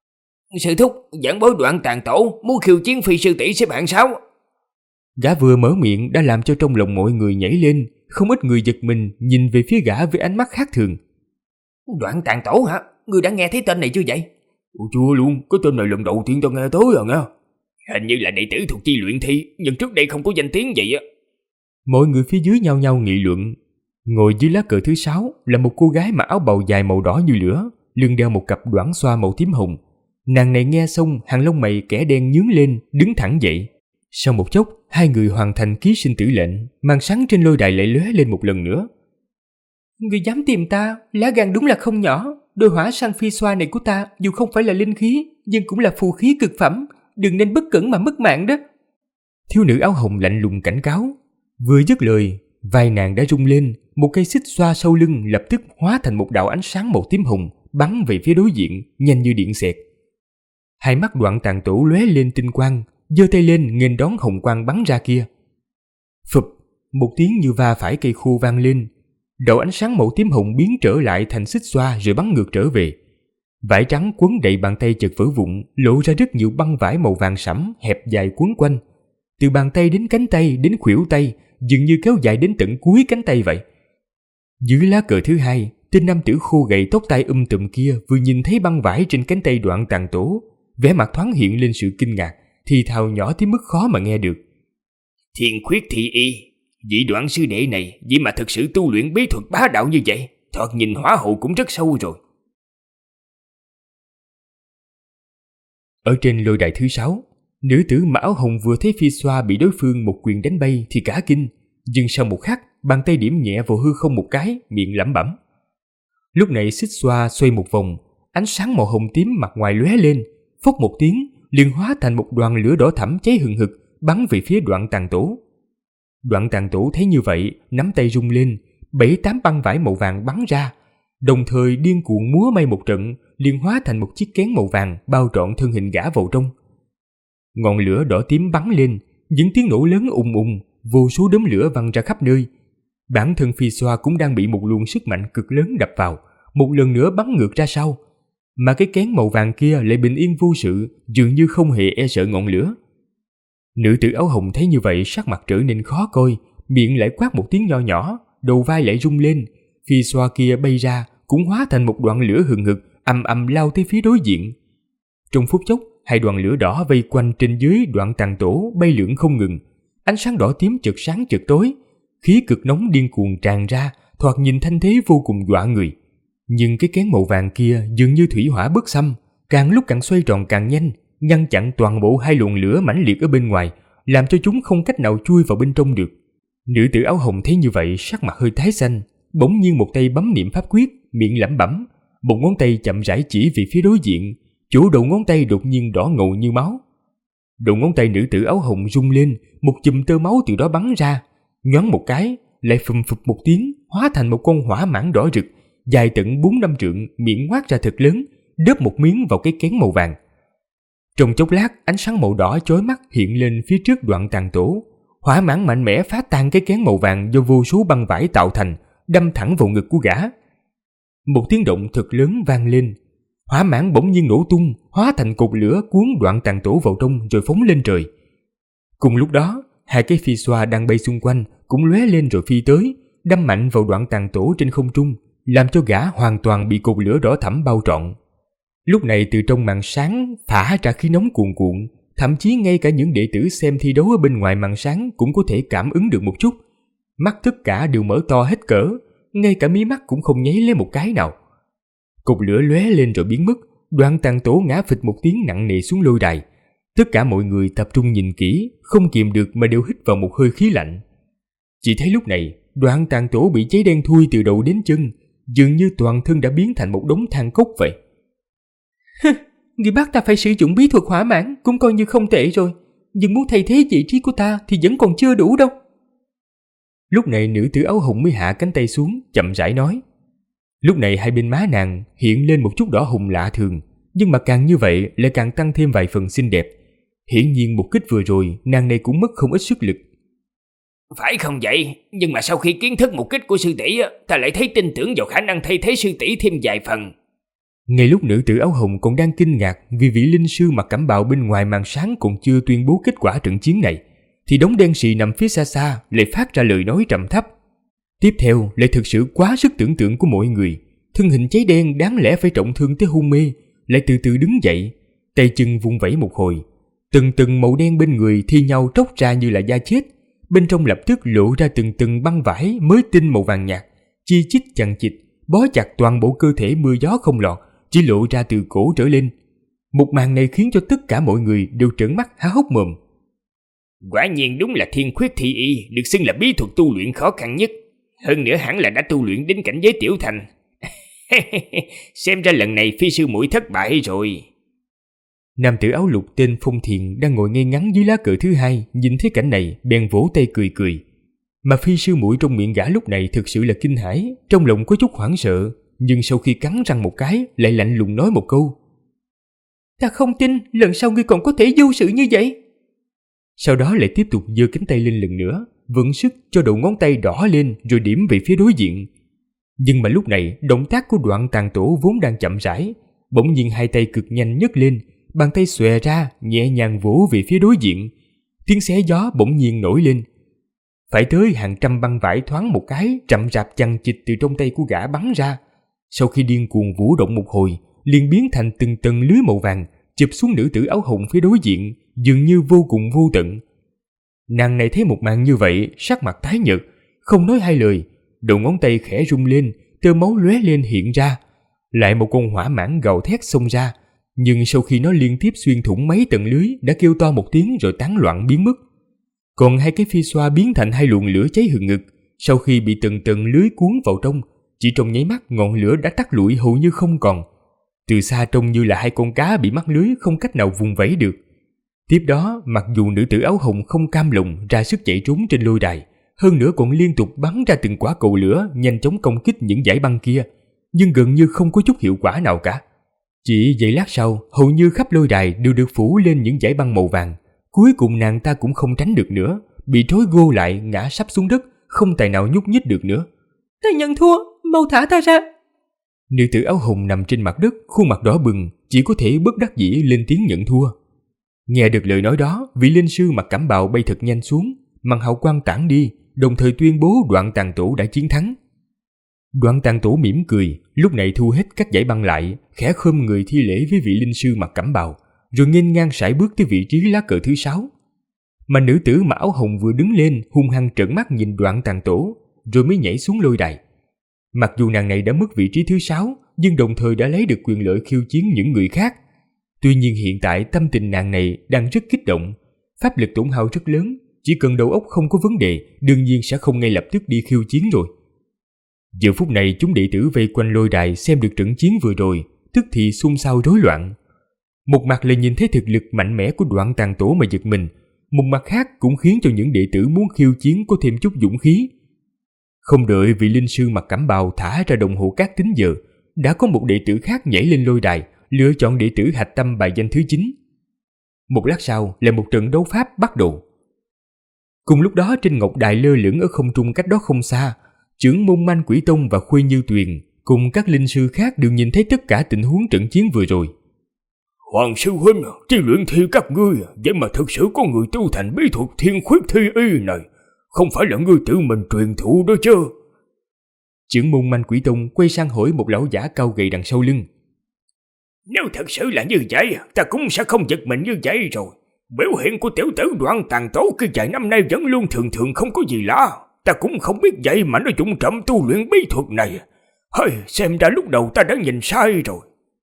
Sư thúc, giảng bối Đoạn Tàn Tổ muốn khiêu chiến Phi sư tỷ xếp hạng 6. Gã vừa mở miệng đã làm cho trong lòng mọi người nhảy lên, không ít người giật mình nhìn về phía gã với ánh mắt khác thường. Đoạn Tàn Tổ hả? Ngươi đã nghe thấy tên này chưa vậy? Chưa luôn, cái tên này lần đầu tiên tao nghe tới à nghe. Hình như là đệ tử thuộc chi luyện thi, nhưng trước đây không có danh tiếng vậy á. Mọi người phía dưới nhao nhao nghị luận. Ngồi dưới lá cờ thứ 6 là một cô gái mặc áo bào dài màu đỏ như lửa, lưng đeo một cặp đoản xoa màu tím hồng. Nàng này nghe xong, hàng lông mày kẻ đen nhướng lên, đứng thẳng dậy. Sau một chốc, hai người hoàn thành ký sinh tử lệnh, màn sáng trên lôi đài lại lóe lên một lần nữa. Người dám tìm ta, lá gan đúng là không nhỏ. Đôi hỏa sang phi xoa này của ta dù không phải là linh khí, nhưng cũng là phù khí cực phẩm, đừng nên bất cẩn mà mất mạng đó. Thiếu nữ áo hồng lạnh lùng cảnh cáo. Vừa dứt lời, vai nàng đã rung lên, một cây xích xoa sau lưng lập tức hóa thành một đạo ánh sáng màu tím hồng, bắn về phía đối diện, nhanh như điện xẹt. Hai mắt Đoạn Tàn Tổ lóe lên tinh quang, giơ tay lên nghênh đón hồng quang bắn ra kia. Phụp, một tiếng như va phải cây khô vang lên. Đạo ánh sáng màu tím hồng biến trở lại thành xích xoa rồi bắn ngược trở về. Vải trắng quấn đầy bàn tay chợt vỡ vụn, lộ ra rất nhiều băng vải màu vàng sẫm hẹp dài quấn quanh. Từ bàn tay đến cánh tay đến khuỷu tay, dường như kéo dài đến tận cuối cánh tay vậy. Dưới lá cờ thứ 2, tên nam tử khô gầy tóc tai tùm kia vừa nhìn thấy băng vải trên cánh tay Đoạn Tàn Tổ, vẻ mặt thoáng hiện lên sự kinh ngạc, thì thào nhỏ tới mức khó mà nghe được. Thiên Khuyết Thị Y, vị Đoạn sư đệ này vậy mà thực sự tu luyện bí thuật bá đạo như vậy, thoạt nhìn hỏa hầu cũng rất sâu rồi. Ở trên lôi đài thứ 6, nữ tử mặc áo hồng vừa thấy Phi Xoa bị đối phương một quyền đánh bay thì cả kinh, nhưng sau một khắc, bàn tay điểm nhẹ vào hư không một cái, miệng lẩm bẩm. Lúc này Xích Xoa xoay một vòng, ánh sáng màu hồng tím mặt ngoài lóe lên, phốc một tiếng, liền hóa thành một đoàn lửa đỏ thẫm cháy hừng hực, bắn về phía Đoạn Tàn Tổ. Đoạn Tàn Tổ thấy như vậy, nắm tay rung lên, 7-8 băng vải màu vàng bắn ra, đồng thời điên cuồng múa may một trận, liền hóa thành một chiếc kén màu vàng bao trọn thân hình gã vào trong. Ngọn lửa đỏ tím bắn lên, những tiếng nổ lớn ùng ùng, vô số đốm lửa văng ra khắp nơi. Bản thân Phi Xoa cũng đang bị một luồng sức mạnh cực lớn đập vào, một lần nữa bắn ngược ra sau. Mà cái kén màu vàng kia lại bình yên vô sự, dường như không hề e sợ ngọn lửa. Nữ tử áo hồng thấy như vậy, sắc mặt trở nên khó coi, miệng lại quát một tiếng nho nhỏ, đầu vai lại rung lên. Phi Xoa kia bay ra, cũng hóa thành một đoạn lửa hừng hực, ầm ầm lao tới phía đối diện. Trong phút chốc, hai đoàn lửa đỏ vây quanh trên dưới Đoạn Tàn Tổ bay lượn không ngừng. Ánh sáng đỏ tím chợt sáng chợt tối, khí cực nóng điên cuồng tràn ra, thoạt nhìn thanh thế vô cùng dọa người. Nhưng cái kén màu vàng kia dường như thủy hỏa bất xâm, càng lúc càng xoay tròn càng nhanh, ngăn chặn toàn bộ hai luồng lửa mãnh liệt ở bên ngoài, làm cho chúng không cách nào chui vào bên trong được. Nữ tử áo hồng thấy như vậy, sắc mặt hơi tái xanh, bỗng nhiên một tay bấm niệm pháp quyết, miệng lẩm bẩm, một ngón tay chậm rãi chỉ về phía đối diện, chỗ đầu ngón tay đột nhiên đỏ ngầu như máu. Đầu ngón tay nữ tử áo hồng rung lên, một chùm tơ máu từ đó bắn ra, nhoáng một cái, lại phùm phụp một tiếng, hóa thành một con hỏa mãng đỏ rực, dài tận 4-5 trượng, miệng ngoác ra thật lớn, đớp một miếng vào cái kén màu vàng. Trong chốc lát, ánh sáng màu đỏ chói mắt hiện lên phía trước Đoạn Tàn Tổ. Hỏa mãng mạnh mẽ phá tan cái kén màu vàng do vô số băng vải tạo thành, đâm thẳng vào ngực của gã. Một tiếng động thật lớn vang lên, hỏa mãng bỗng nhiên nổ tung, hóa thành cột lửa cuốn Đoạn Tàn Tổ vào trong rồi phóng lên trời. Cùng lúc đó, hai cái Phi Xoa đang bay xung quanh cũng lóe lên rồi phi tới, đâm mạnh vào Đoạn Tàn Tổ trên không trung, làm cho gã hoàn toàn bị cột lửa đỏ thẫm bao trọn. Lúc này từ trong màn sáng phả ra khí nóng cuồn cuộn, thậm chí ngay cả những đệ tử xem thi đấu ở bên ngoài màn sáng cũng có thể cảm ứng được một chút. Mắt tất cả đều mở to hết cỡ, ngay cả mí mắt cũng không nháy lên một cái nào. Cột lửa lóe lên rồi biến mất, Đoạn Tàn Tổ ngã phịch một tiếng nặng nề xuống lôi đài. Tất cả mọi người tập trung nhìn kỹ, không kìm được mà đều hít vào một hơi khí lạnh. Chỉ thấy lúc này, Đoạn Tàn Tổ bị cháy đen thui từ đầu đến chân, dường như toàn thân đã biến thành một đống than cốc vậy. Người bắt ta phải sử dụng bí thuật hỏa mãng cũng coi như không tệ rồi, nhưng muốn thay thế vị trí của ta thì vẫn còn chưa đủ đâu. Lúc này nữ tử áo hồng mới hạ cánh tay xuống, chậm rãi nói. Lúc này hai bên má nàng hiện lên một chút đỏ hồng lạ thường, nhưng mà càng như vậy lại càng tăng thêm vài phần xinh đẹp. Hiển nhiên một kích vừa rồi nàng này cũng mất không ít sức lực. Phải không vậy? Nhưng mà sau khi kiến thức một kích của sư tỷ, ta lại thấy tin tưởng vào khả năng thay thế sư tỷ thêm vài phần. Ngay lúc nữ tử áo hồng còn đang kinh ngạc vì vị linh sư mặc cẩm bào bên ngoài màn sáng còn chưa tuyên bố kết quả trận chiến này, thì đống đen sì nằm phía xa xa lại phát ra lời nói trầm thấp. Tiếp theo lại thực sự quá sức tưởng tượng của mọi người. Thân hình cháy đen đáng lẽ phải trọng thương tới hôn mê lại từ từ đứng dậy, tay chân vung vẩy một hồi, từng từng màu đen bên người thi nhau tróc ra như là da chết. Bên trong lập tức lộ ra từng từng băng vải mới tinh màu vàng nhạt, chi chít chằng chịt, bó chặt toàn bộ cơ thể mưa gió không lọt, chỉ lộ ra từ cổ trở lên. Một màn này khiến cho tất cả mọi người đều trợn mắt há hốc mồm. Quả nhiên đúng là Thiên Khuyết Thị Y, được xưng là bí thuật tu luyện khó khăn nhất. Hơn nữa hẳn là đã tu luyện đến cảnh giới tiểu thành. Xem ra lần này phi sư muội thất bại rồi. Nam tử áo lục tên Phong Thiền đang ngồi ngay ngắn dưới lá cờ thứ hai, nhìn thấy cảnh này bèn vỗ tay cười cười. Mà phi sư muội trong miệng gã lúc này thực sự là kinh hãi, trong lòng có chút hoảng sợ, nhưng sau khi cắn răng một cái lại lạnh lùng nói một câu. Ta không tin lần sau ngươi còn có thể vô sự như vậy. Sau đó lại tiếp tục giơ cánh tay lên lần nữa, vận sức cho đầu ngón tay đỏ lên rồi điểm về phía đối diện. Nhưng mà lúc này động tác của Đoạn Tàn Tổ vốn đang chậm rãi, bỗng nhiên hai tay cực nhanh nhấc lên, bàn tay xòe ra nhẹ nhàng vỗ về phía đối diện. Tiếng xé gió bỗng nhiên nổi lên. Phải tới hàng trăm băng vải thoáng một cái chậm rạp chằng chịt từ trong tay của gã bắn ra, Sau khi điên cuồng vũ động một hồi, liền biến thành từng tầng lưới màu vàng, chụp xuống nữ tử áo hồng phía đối diện, dường như vô cùng vô tận. Nàng này thấy một màn như vậy, sắc mặt tái nhợt, không nói hai lời, đầu ngón tay khẽ rung lên, tơ máu lóe lên hiện ra. Lại một con hỏa mãng gào thét xông ra, nhưng sau khi nó liên tiếp xuyên thủng mấy tầng lưới đã kêu to một tiếng rồi tán loạn biến mất. Còn hai cái phi xoa biến thành hai luồng lửa cháy hừng hực, sau khi bị từng tầng lưới cuốn vào trong, chỉ trong nháy mắt ngọn lửa đã tắt lụi hầu như không còn. Từ xa trông như là hai con cá bị mắc lưới không cách nào vùng vẫy được. Tiếp đó, mặc dù nữ tử áo hồng không cam lòng ra sức chạy trốn trên lôi đài, hơn nữa còn liên tục bắn ra từng quả cầu lửa nhanh chóng công kích những dải băng kia, nhưng gần như không có chút hiệu quả nào cả. Chỉ giây lát sau, hầu như khắp lôi đài đều được phủ lên những dải băng màu vàng. Cuối cùng nàng ta cũng không tránh được nữa, bị trói gô lại ngã sắp xuống đất, không tài nào nhúc nhích được nữa. Ta nhận thua, mau thả ta ra. Nữ tử áo hồng nằm trên mặt đất, khuôn mặt đỏ bừng, chỉ có thể bất đắc dĩ lên tiếng nhận thua. Nghe được lời nói đó, vị linh sư mặc cẩm bào bay thật nhanh xuống, màn hào quang tản đi, đồng thời tuyên bố Đoạn Tàn Tổ đã chiến thắng. Đoạn Tàn Tổ mỉm cười, lúc này thu hết các dải băng lại, khẽ khom người thi lễ với vị linh sư mặc cẩm bào, rồi nghênh ngang sải bước tới vị trí lá cờ thứ 6. Mà nữ tử mặc áo hồng vừa đứng lên, hung hăng trợn mắt nhìn Đoạn Tàn Tổ, rồi mới nhảy xuống lôi đài. Mặc dù nàng này đã mất vị trí thứ 6, nhưng đồng thời đã lấy được quyền lợi khiêu chiến những người khác. Tuy nhiên hiện tại tâm tình nàng này đang rất kích động, pháp lực tổn hao rất lớn, chỉ cần đầu óc không có vấn đề, đương nhiên sẽ không ngay lập tức đi khiêu chiến rồi. Giờ phút này chúng đệ tử vây quanh lôi đài xem được trận chiến vừa rồi, tức thì xôn xao rối loạn. Một mặt là nhìn thấy thực lực mạnh mẽ của Đoạn Tàn Tổ mà giật mình, một mặt khác cũng khiến cho những đệ tử muốn khiêu chiến có thêm chút dũng khí. Không đợi vị linh sư mặc cẩm bào thả ra đồng hồ cát tính giờ, đã có một đệ tử khác nhảy lên lôi đài, lựa chọn đệ tử hạch tâm bài danh thứ 9. Một lát sau là một trận đấu pháp bắt đầu. Cùng lúc đó trên ngọc đài lơ lửng ở không trung cách đó không xa, trưởng môn Man Quỷ Tông và Khuê Như Tuyền cùng các linh sư khác đều nhìn thấy tất cả tình huống trận chiến vừa rồi. Hoàng sư huynh, chi luyện thi các ngươi, vậy mà thực sự có người tu thành bí thuật Thiên Khuyết Thi Y này, không phải là ngươi tự mình truyền thụ đó chứ? Trưởng môn Man Quỷ Tông quay sang hỏi một lão giả cao gầy đằng sau lưng. Nếu thật sự là như vậy, ta cũng sẽ không giật mình như vậy rồi. Biểu hiện của tiểu tử Đoạn Tàn Tổ kia vài năm nay vẫn luôn thường thường không có gì lạ. Ta cũng không biết vậy mà nó dụng trộm tu luyện bí thuật này. Hơi, xem ra lúc đầu ta đã nhìn sai rồi.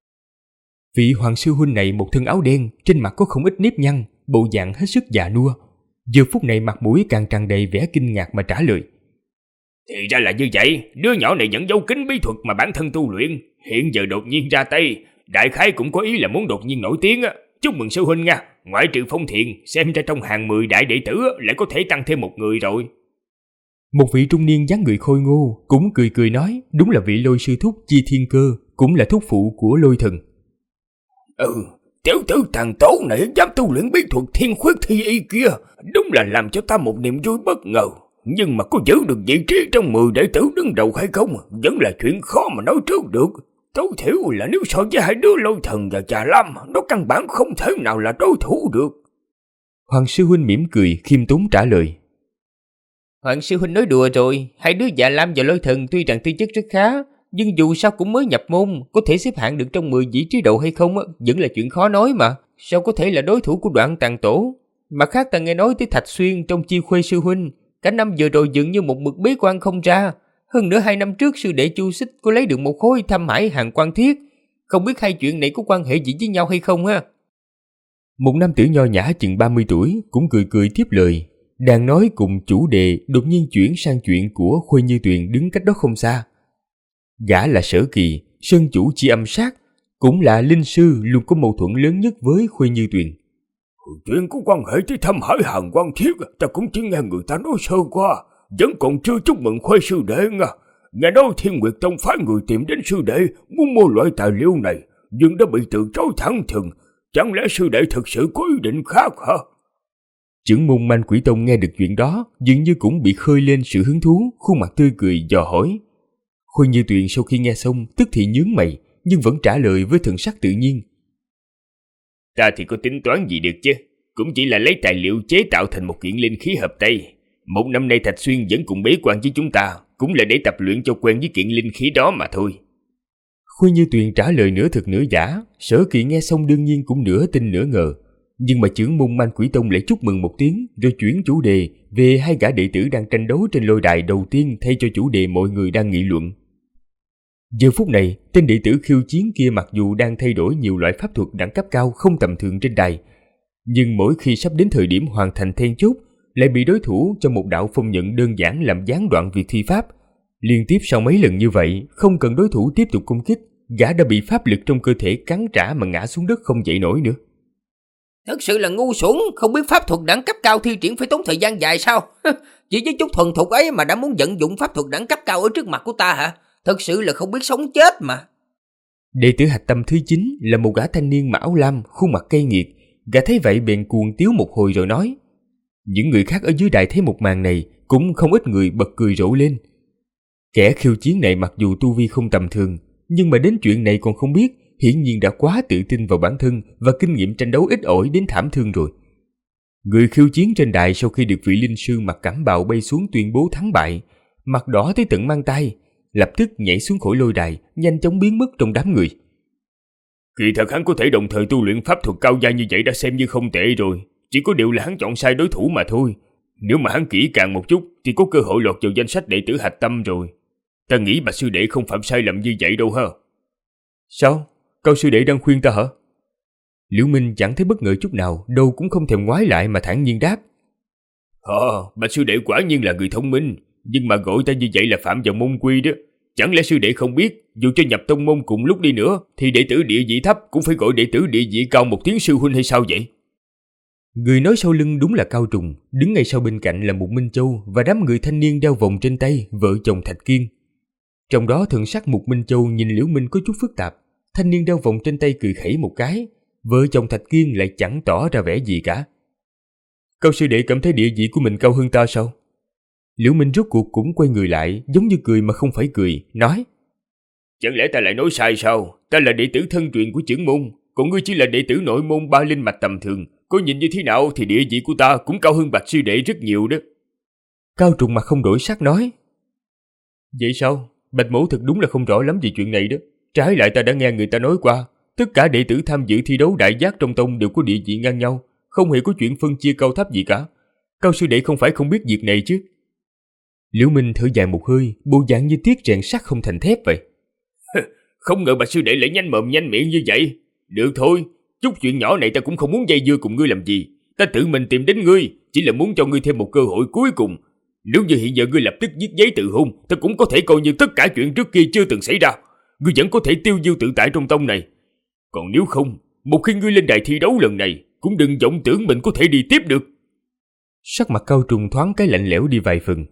Vị hoàng sư huynh này một thân áo đen, trên mặt có không ít nếp nhăn, bộ dạng hết sức già nua. Giờ phút này mặt mũi càng tràn đầy vẻ kinh ngạc mà trả lời. Thì ra là như vậy, đứa nhỏ này nhận dấu kính bí thuật mà bản thân tu luyện, hiện giờ đột nhiên ra tay, đại khái cũng có ý là muốn đột nhiên nổi tiếng á. Chúc mừng sư huynh nha, ngoại trừ Phong Thiện, xem ra trong hàng 10 đại đệ tử lại có thể tăng thêm một người rồi. Một vị trung niên dáng người khôi ngô cũng cười cười nói, đúng là vị Lôi sư thúc Chi Thiên Cơ, cũng là thúc phụ của Lôi thần. Tiểu tử Tàn Tổ này dám tu luyện bí thuật Thiên Khuyết Thi Y kia, đúng là làm cho ta một niềm vui bất ngờ. Nhưng mà có giữ được vị trí trong 10 đệ tử đứng đầu hay không, vẫn là chuyện khó mà nói trước được. Tối thiểu là nếu so với hai đứa Lôi thần và Trà Lam, nó căn bản không thể nào là đối thủ được. Hoàng sư huynh mỉm cười, khiêm tốn trả lời. Hoàng sư huynh nói đùa rồi, hai đứa Dạ Lam và Lôi thần tuy rằng tư chất rất khá, nhưng dù sao cũng mới nhập môn, có thể xếp hạng được trong 10 vị trí đầu hay không vẫn là chuyện khó nói mà. Sao có thể là đối thủ của Đoạn Tàn Tổ? Mặt khác ta nghe nói tới Thạch Xuyên trong Chi Khuê sư huynh, cả năm vừa rồi dường như một mực bế quan không ra. Hơn nữa 2 năm trước sư đệ Chu Xích có lấy được một khối Thâm Hải Hàng Quan Thiết. Không biết hai chuyện này có quan hệ gì với nhau hay không ha? Một nam tử nho nhã chừng 30 tuổi cũng cười cười tiếp lời. Đang nói cùng chủ đề đột nhiên chuyển sang chuyện của Khuê Như Tuyền đứng cách đó không xa. Gã là Sở Kỳ, sơn chủ Chi Âm Sát, cũng là linh sư luôn có mâu thuẫn lớn nhất với Khuê Như Tuyền. Chuyện có quan hệ tới Thâm Hải Hàng Quan Thiết, ta cũng chỉ nghe người ta nói sơ qua, vẫn còn chưa chúc mừng Khuê sư đệ nha. Nghe nói Thiên Nguyệt Tông phái người tìm đến sư đệ muốn mua loại tài liệu này, nhưng đã bị từ chối thẳng thừng. Chẳng lẽ sư đệ thực sự có ý định khác hả? Trưởng môn Man Quỷ Tông nghe được chuyện đó, dường như cũng bị khơi lên sự hứng thú, khuôn mặt tươi cười dò hỏi. Khuê Như Tuyền sau khi nghe xong tức thì nhướng mày, nhưng vẫn trả lời với thần sắc tự nhiên. Ta thì có tính toán gì được chứ, cũng chỉ là lấy tài liệu chế tạo thành một kiện linh khí hợp tay. Một năm nay Thạch Xuyên vẫn cùng bế quan với chúng ta, cũng là để tập luyện cho quen với kiện linh khí đó mà thôi. Khuê Như Tuyền trả lời nửa thực nửa giả, Sở Kỳ nghe xong đương nhiên cũng nửa tin nửa ngờ. Nhưng mà trưởng môn Man Quỷ Tông lại chúc mừng một tiếng, rồi chuyển chủ đề về hai gã đệ tử đang tranh đấu trên lôi đài đầu tiên thay cho chủ đề mọi người đang nghị luận. Giờ phút này, tên đệ tử khiêu chiến kia mặc dù đang thay đổi nhiều loại pháp thuật đẳng cấp cao không tầm thường trên đài, nhưng mỗi khi sắp đến thời điểm hoàn thành then chốt, lại bị đối thủ cho một đạo phong nhận đơn giản làm gián đoạn việc thi pháp. Liên tiếp sau mấy lần như vậy, không cần đối thủ tiếp tục công kích, gã đã bị pháp lực trong cơ thể cắn trả mà ngã xuống đất không dậy nổi nữa. Thật sự là ngu xuẩn, không biết pháp thuật đẳng cấp cao thi triển phải tốn thời gian dài sao? Chỉ với chút thuần thục ấy mà đã muốn vận dụng pháp thuật đẳng cấp cao ở trước mặt của ta hả? Thật sự là không biết sống chết mà. Đệ tử hạch tâm thứ 9 là một gã thanh niên mặc áo lam, khuôn mặt cay nghiệt. Gã thấy vậy bèn cuồng tiếu một hồi rồi nói. Những người khác ở dưới đài thấy một màn này, cũng không ít người bật cười rộ lên. Kẻ khiêu chiến này mặc dù tu vi không tầm thường, nhưng mà đến chuyện này còn không biết, hiển nhiên đã quá tự tin vào bản thân và kinh nghiệm tranh đấu ít ỏi đến thảm thương rồi. Người khiêu chiến trên đài sau khi được vị linh sư mặc cẩm bào bay xuống tuyên bố thắng bại, mặt đỏ tới tận mang tay, lập tức nhảy xuống khỏi lôi đài, nhanh chóng biến mất trong đám người. Kỳ thật hắn có thể đồng thời tu luyện pháp thuật cao giai như vậy đã xem như không tệ rồi, chỉ có điều là hắn chọn sai đối thủ mà thôi. Nếu mà hắn kỹ càng một chút thì có cơ hội lọt vào danh sách đệ tử hạch tâm rồi. Ta nghĩ Bạch sư đệ không phạm sai lầm như vậy đâu ha. Sao? Cao sư đệ đang khuyên ta hả? Liễu Minh chẳng thấy bất ngờ chút nào, đâu cũng không thèm ngoái lại mà thản nhiên đáp. Bạch sư đệ quả nhiên là người thông minh, nhưng mà gọi ta như vậy là phạm vào môn quy đó. Chẳng lẽ sư đệ không biết, dù cho nhập tông môn cùng lúc đi nữa, thì đệ tử địa vị thấp cũng phải gọi đệ tử địa vị cao một tiếng sư huynh hay sao vậy? Người nói sau lưng đúng là Cao Trùng, đứng ngay sau bên cạnh là Mục Minh Châu và đám người thanh niên đeo vòng trên tay, vợ chồng Thạch Kiên. Trong đó thần sắc Mục Minh Châu nhìn Liễu Minh có chút phức tạp, thanh niên đeo vòng trên tay cười khẩy một cái, vợ chồng Thạch Kiên lại chẳng tỏ ra vẻ gì cả. Cao sư đệ cảm thấy địa vị của mình cao hơn ta sao? Liễu Minh rốt cuộc cũng quay người lại, giống như cười mà không phải cười, nói. Chẳng lẽ ta lại nói sai sao? Ta là đệ tử thân truyền của trưởng môn, còn ngươi chỉ là đệ tử nội môn ba linh mạch tầm thường. Có nhìn như thế nào thì địa vị của ta cũng cao hơn Bạch sư đệ rất nhiều đó. Cao Trùng mặt không đổi sắc nói. Vậy sao? Bạch mẫu thật đúng là không rõ lắm về chuyện này đó. Trái lại ta đã nghe người ta nói qua, tất cả đệ tử tham dự thi đấu đại giác trong tông đều có địa vị ngang nhau, không hề có chuyện phân chia cao thấp gì cả. Cao sư đệ không phải không biết việc này chứ? Liễu Minh thở dài một hơi, bộ dạng như tiếc rèn sắt không thành thép vậy. Không ngờ Bạch sư đệ lại nhanh mồm nhanh miệng như vậy. Được thôi, chút chuyện nhỏ này ta cũng không muốn dây dưa cùng ngươi làm gì. Ta tự mình tìm đến ngươi, chỉ là muốn cho ngươi thêm một cơ hội cuối cùng. Nếu như hiện giờ ngươi lập tức viết giấy từ hôn, ta cũng có thể coi như tất cả chuyện trước kia chưa từng xảy ra. Ngươi vẫn có thể tiêu diêu tự tại trong tông này. Còn nếu không, một khi ngươi lên đài thi đấu lần này, cũng đừng vọng tưởng mình có thể đi tiếp được. Sắc mặt Cao Trùng thoáng cái lạnh lẽo đi vài phần.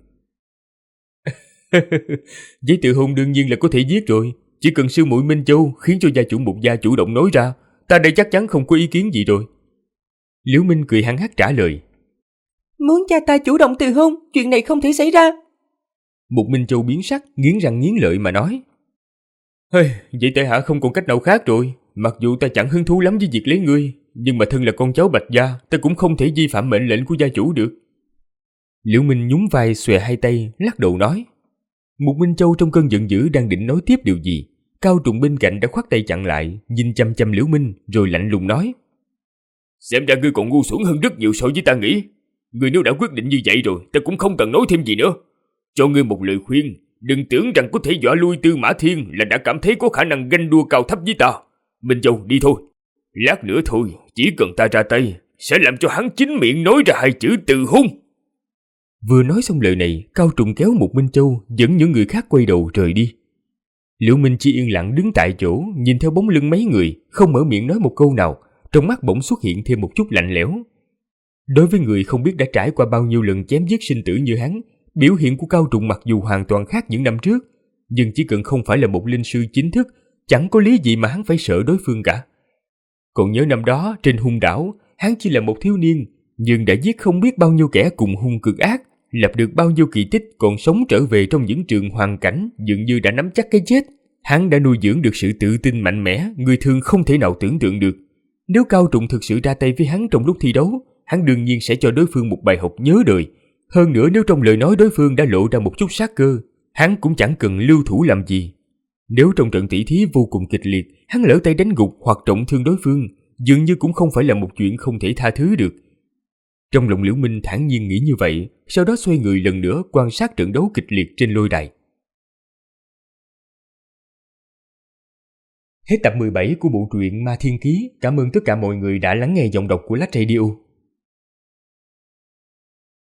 Giấy từ hôn đương nhiên là có thể viết rồi, chỉ cần sư muội Minh Châu khiến cho gia chủ Mục gia chủ động nói ra, ta đây chắc chắn không có ý kiến gì rồi. Liễu Minh cười hăng hắc trả lời. Muốn cha ta chủ động từ hôn, chuyện này không thể xảy ra. Mục Minh Châu biến sắc, nghiến răng nghiến lợi mà nói. Vậy tại hạ không còn cách nào khác rồi. Mặc dù ta chẳng hứng thú lắm với việc lấy ngươi, nhưng mà thân là con cháu Bạch gia, ta cũng không thể vi phạm mệnh lệnh của gia chủ được. Liễu Minh nhún vai xòe hai tay, lắc đầu nói. Mục Minh Châu trong cơn giận dữ đang định nói tiếp điều gì, Cao Trùng bên cạnh đã khoát tay chặn lại, nhìn chăm chăm Liễu Minh rồi lạnh lùng nói. Xem ra ngươi còn ngu xuẩn hơn rất nhiều so với ta nghĩ. Ngươi nếu đã quyết định như vậy rồi, ta cũng không cần nói thêm gì nữa. Cho ngươi một lời khuyên, đừng tưởng rằng có thể dọa lui Tư Mã Thiên là đã cảm thấy có khả năng ganh đua cao thấp với ta. Minh Châu đi thôi. Lát nữa thôi, chỉ cần ta ra tay, sẽ làm cho hắn chính miệng nói ra hai chữ từ hôn. Vừa nói xong lời này, Cao Trùng kéo Mục Minh Châu dẫn những người khác quay đầu rời đi. Liễu Minh chỉ yên lặng đứng tại chỗ, nhìn theo bóng lưng mấy người, không mở miệng nói một câu nào, trong mắt bỗng xuất hiện thêm một chút lạnh lẽo. Đối với người không biết đã trải qua bao nhiêu lần chém giết sinh tử như hắn, biểu hiện của Cao Trùng mặc dù hoàn toàn khác những năm trước, nhưng chỉ cần không phải là một linh sư chính thức, chẳng có lý gì mà hắn phải sợ đối phương cả. Còn nhớ năm đó trên hung đảo, hắn chỉ là một thiếu niên, nhưng đã giết không biết bao nhiêu kẻ cùng hung cực ác, lập được bao nhiêu kỳ tích, còn sống trở về trong những trường hoàn cảnh dường như đã nắm chắc cái chết. Hắn đã nuôi dưỡng được sự tự tin mạnh mẽ, người thường không thể nào tưởng tượng được. Nếu Cao Trùng thực sự ra tay với hắn trong lúc thi đấu, hắn đương nhiên sẽ cho đối phương một bài học nhớ đời. Hơn nữa nếu trong lời nói đối phương đã lộ ra một chút sát cơ, hắn cũng chẳng cần lưu thủ làm gì. Nếu trong trận tỷ thí vô cùng kịch liệt, hắn lỡ tay đánh gục hoặc trọng thương đối phương, dường như cũng không phải là một chuyện không thể tha thứ được. Trong lòng Liễu Minh thản nhiên nghĩ như vậy, sau đó xoay người lần nữa quan sát trận đấu kịch liệt trên lôi đài. Hết tập 17 của bộ truyện Ma Thiên Ký. Cảm ơn tất cả mọi người đã lắng nghe giọng đọc của Lách Radio.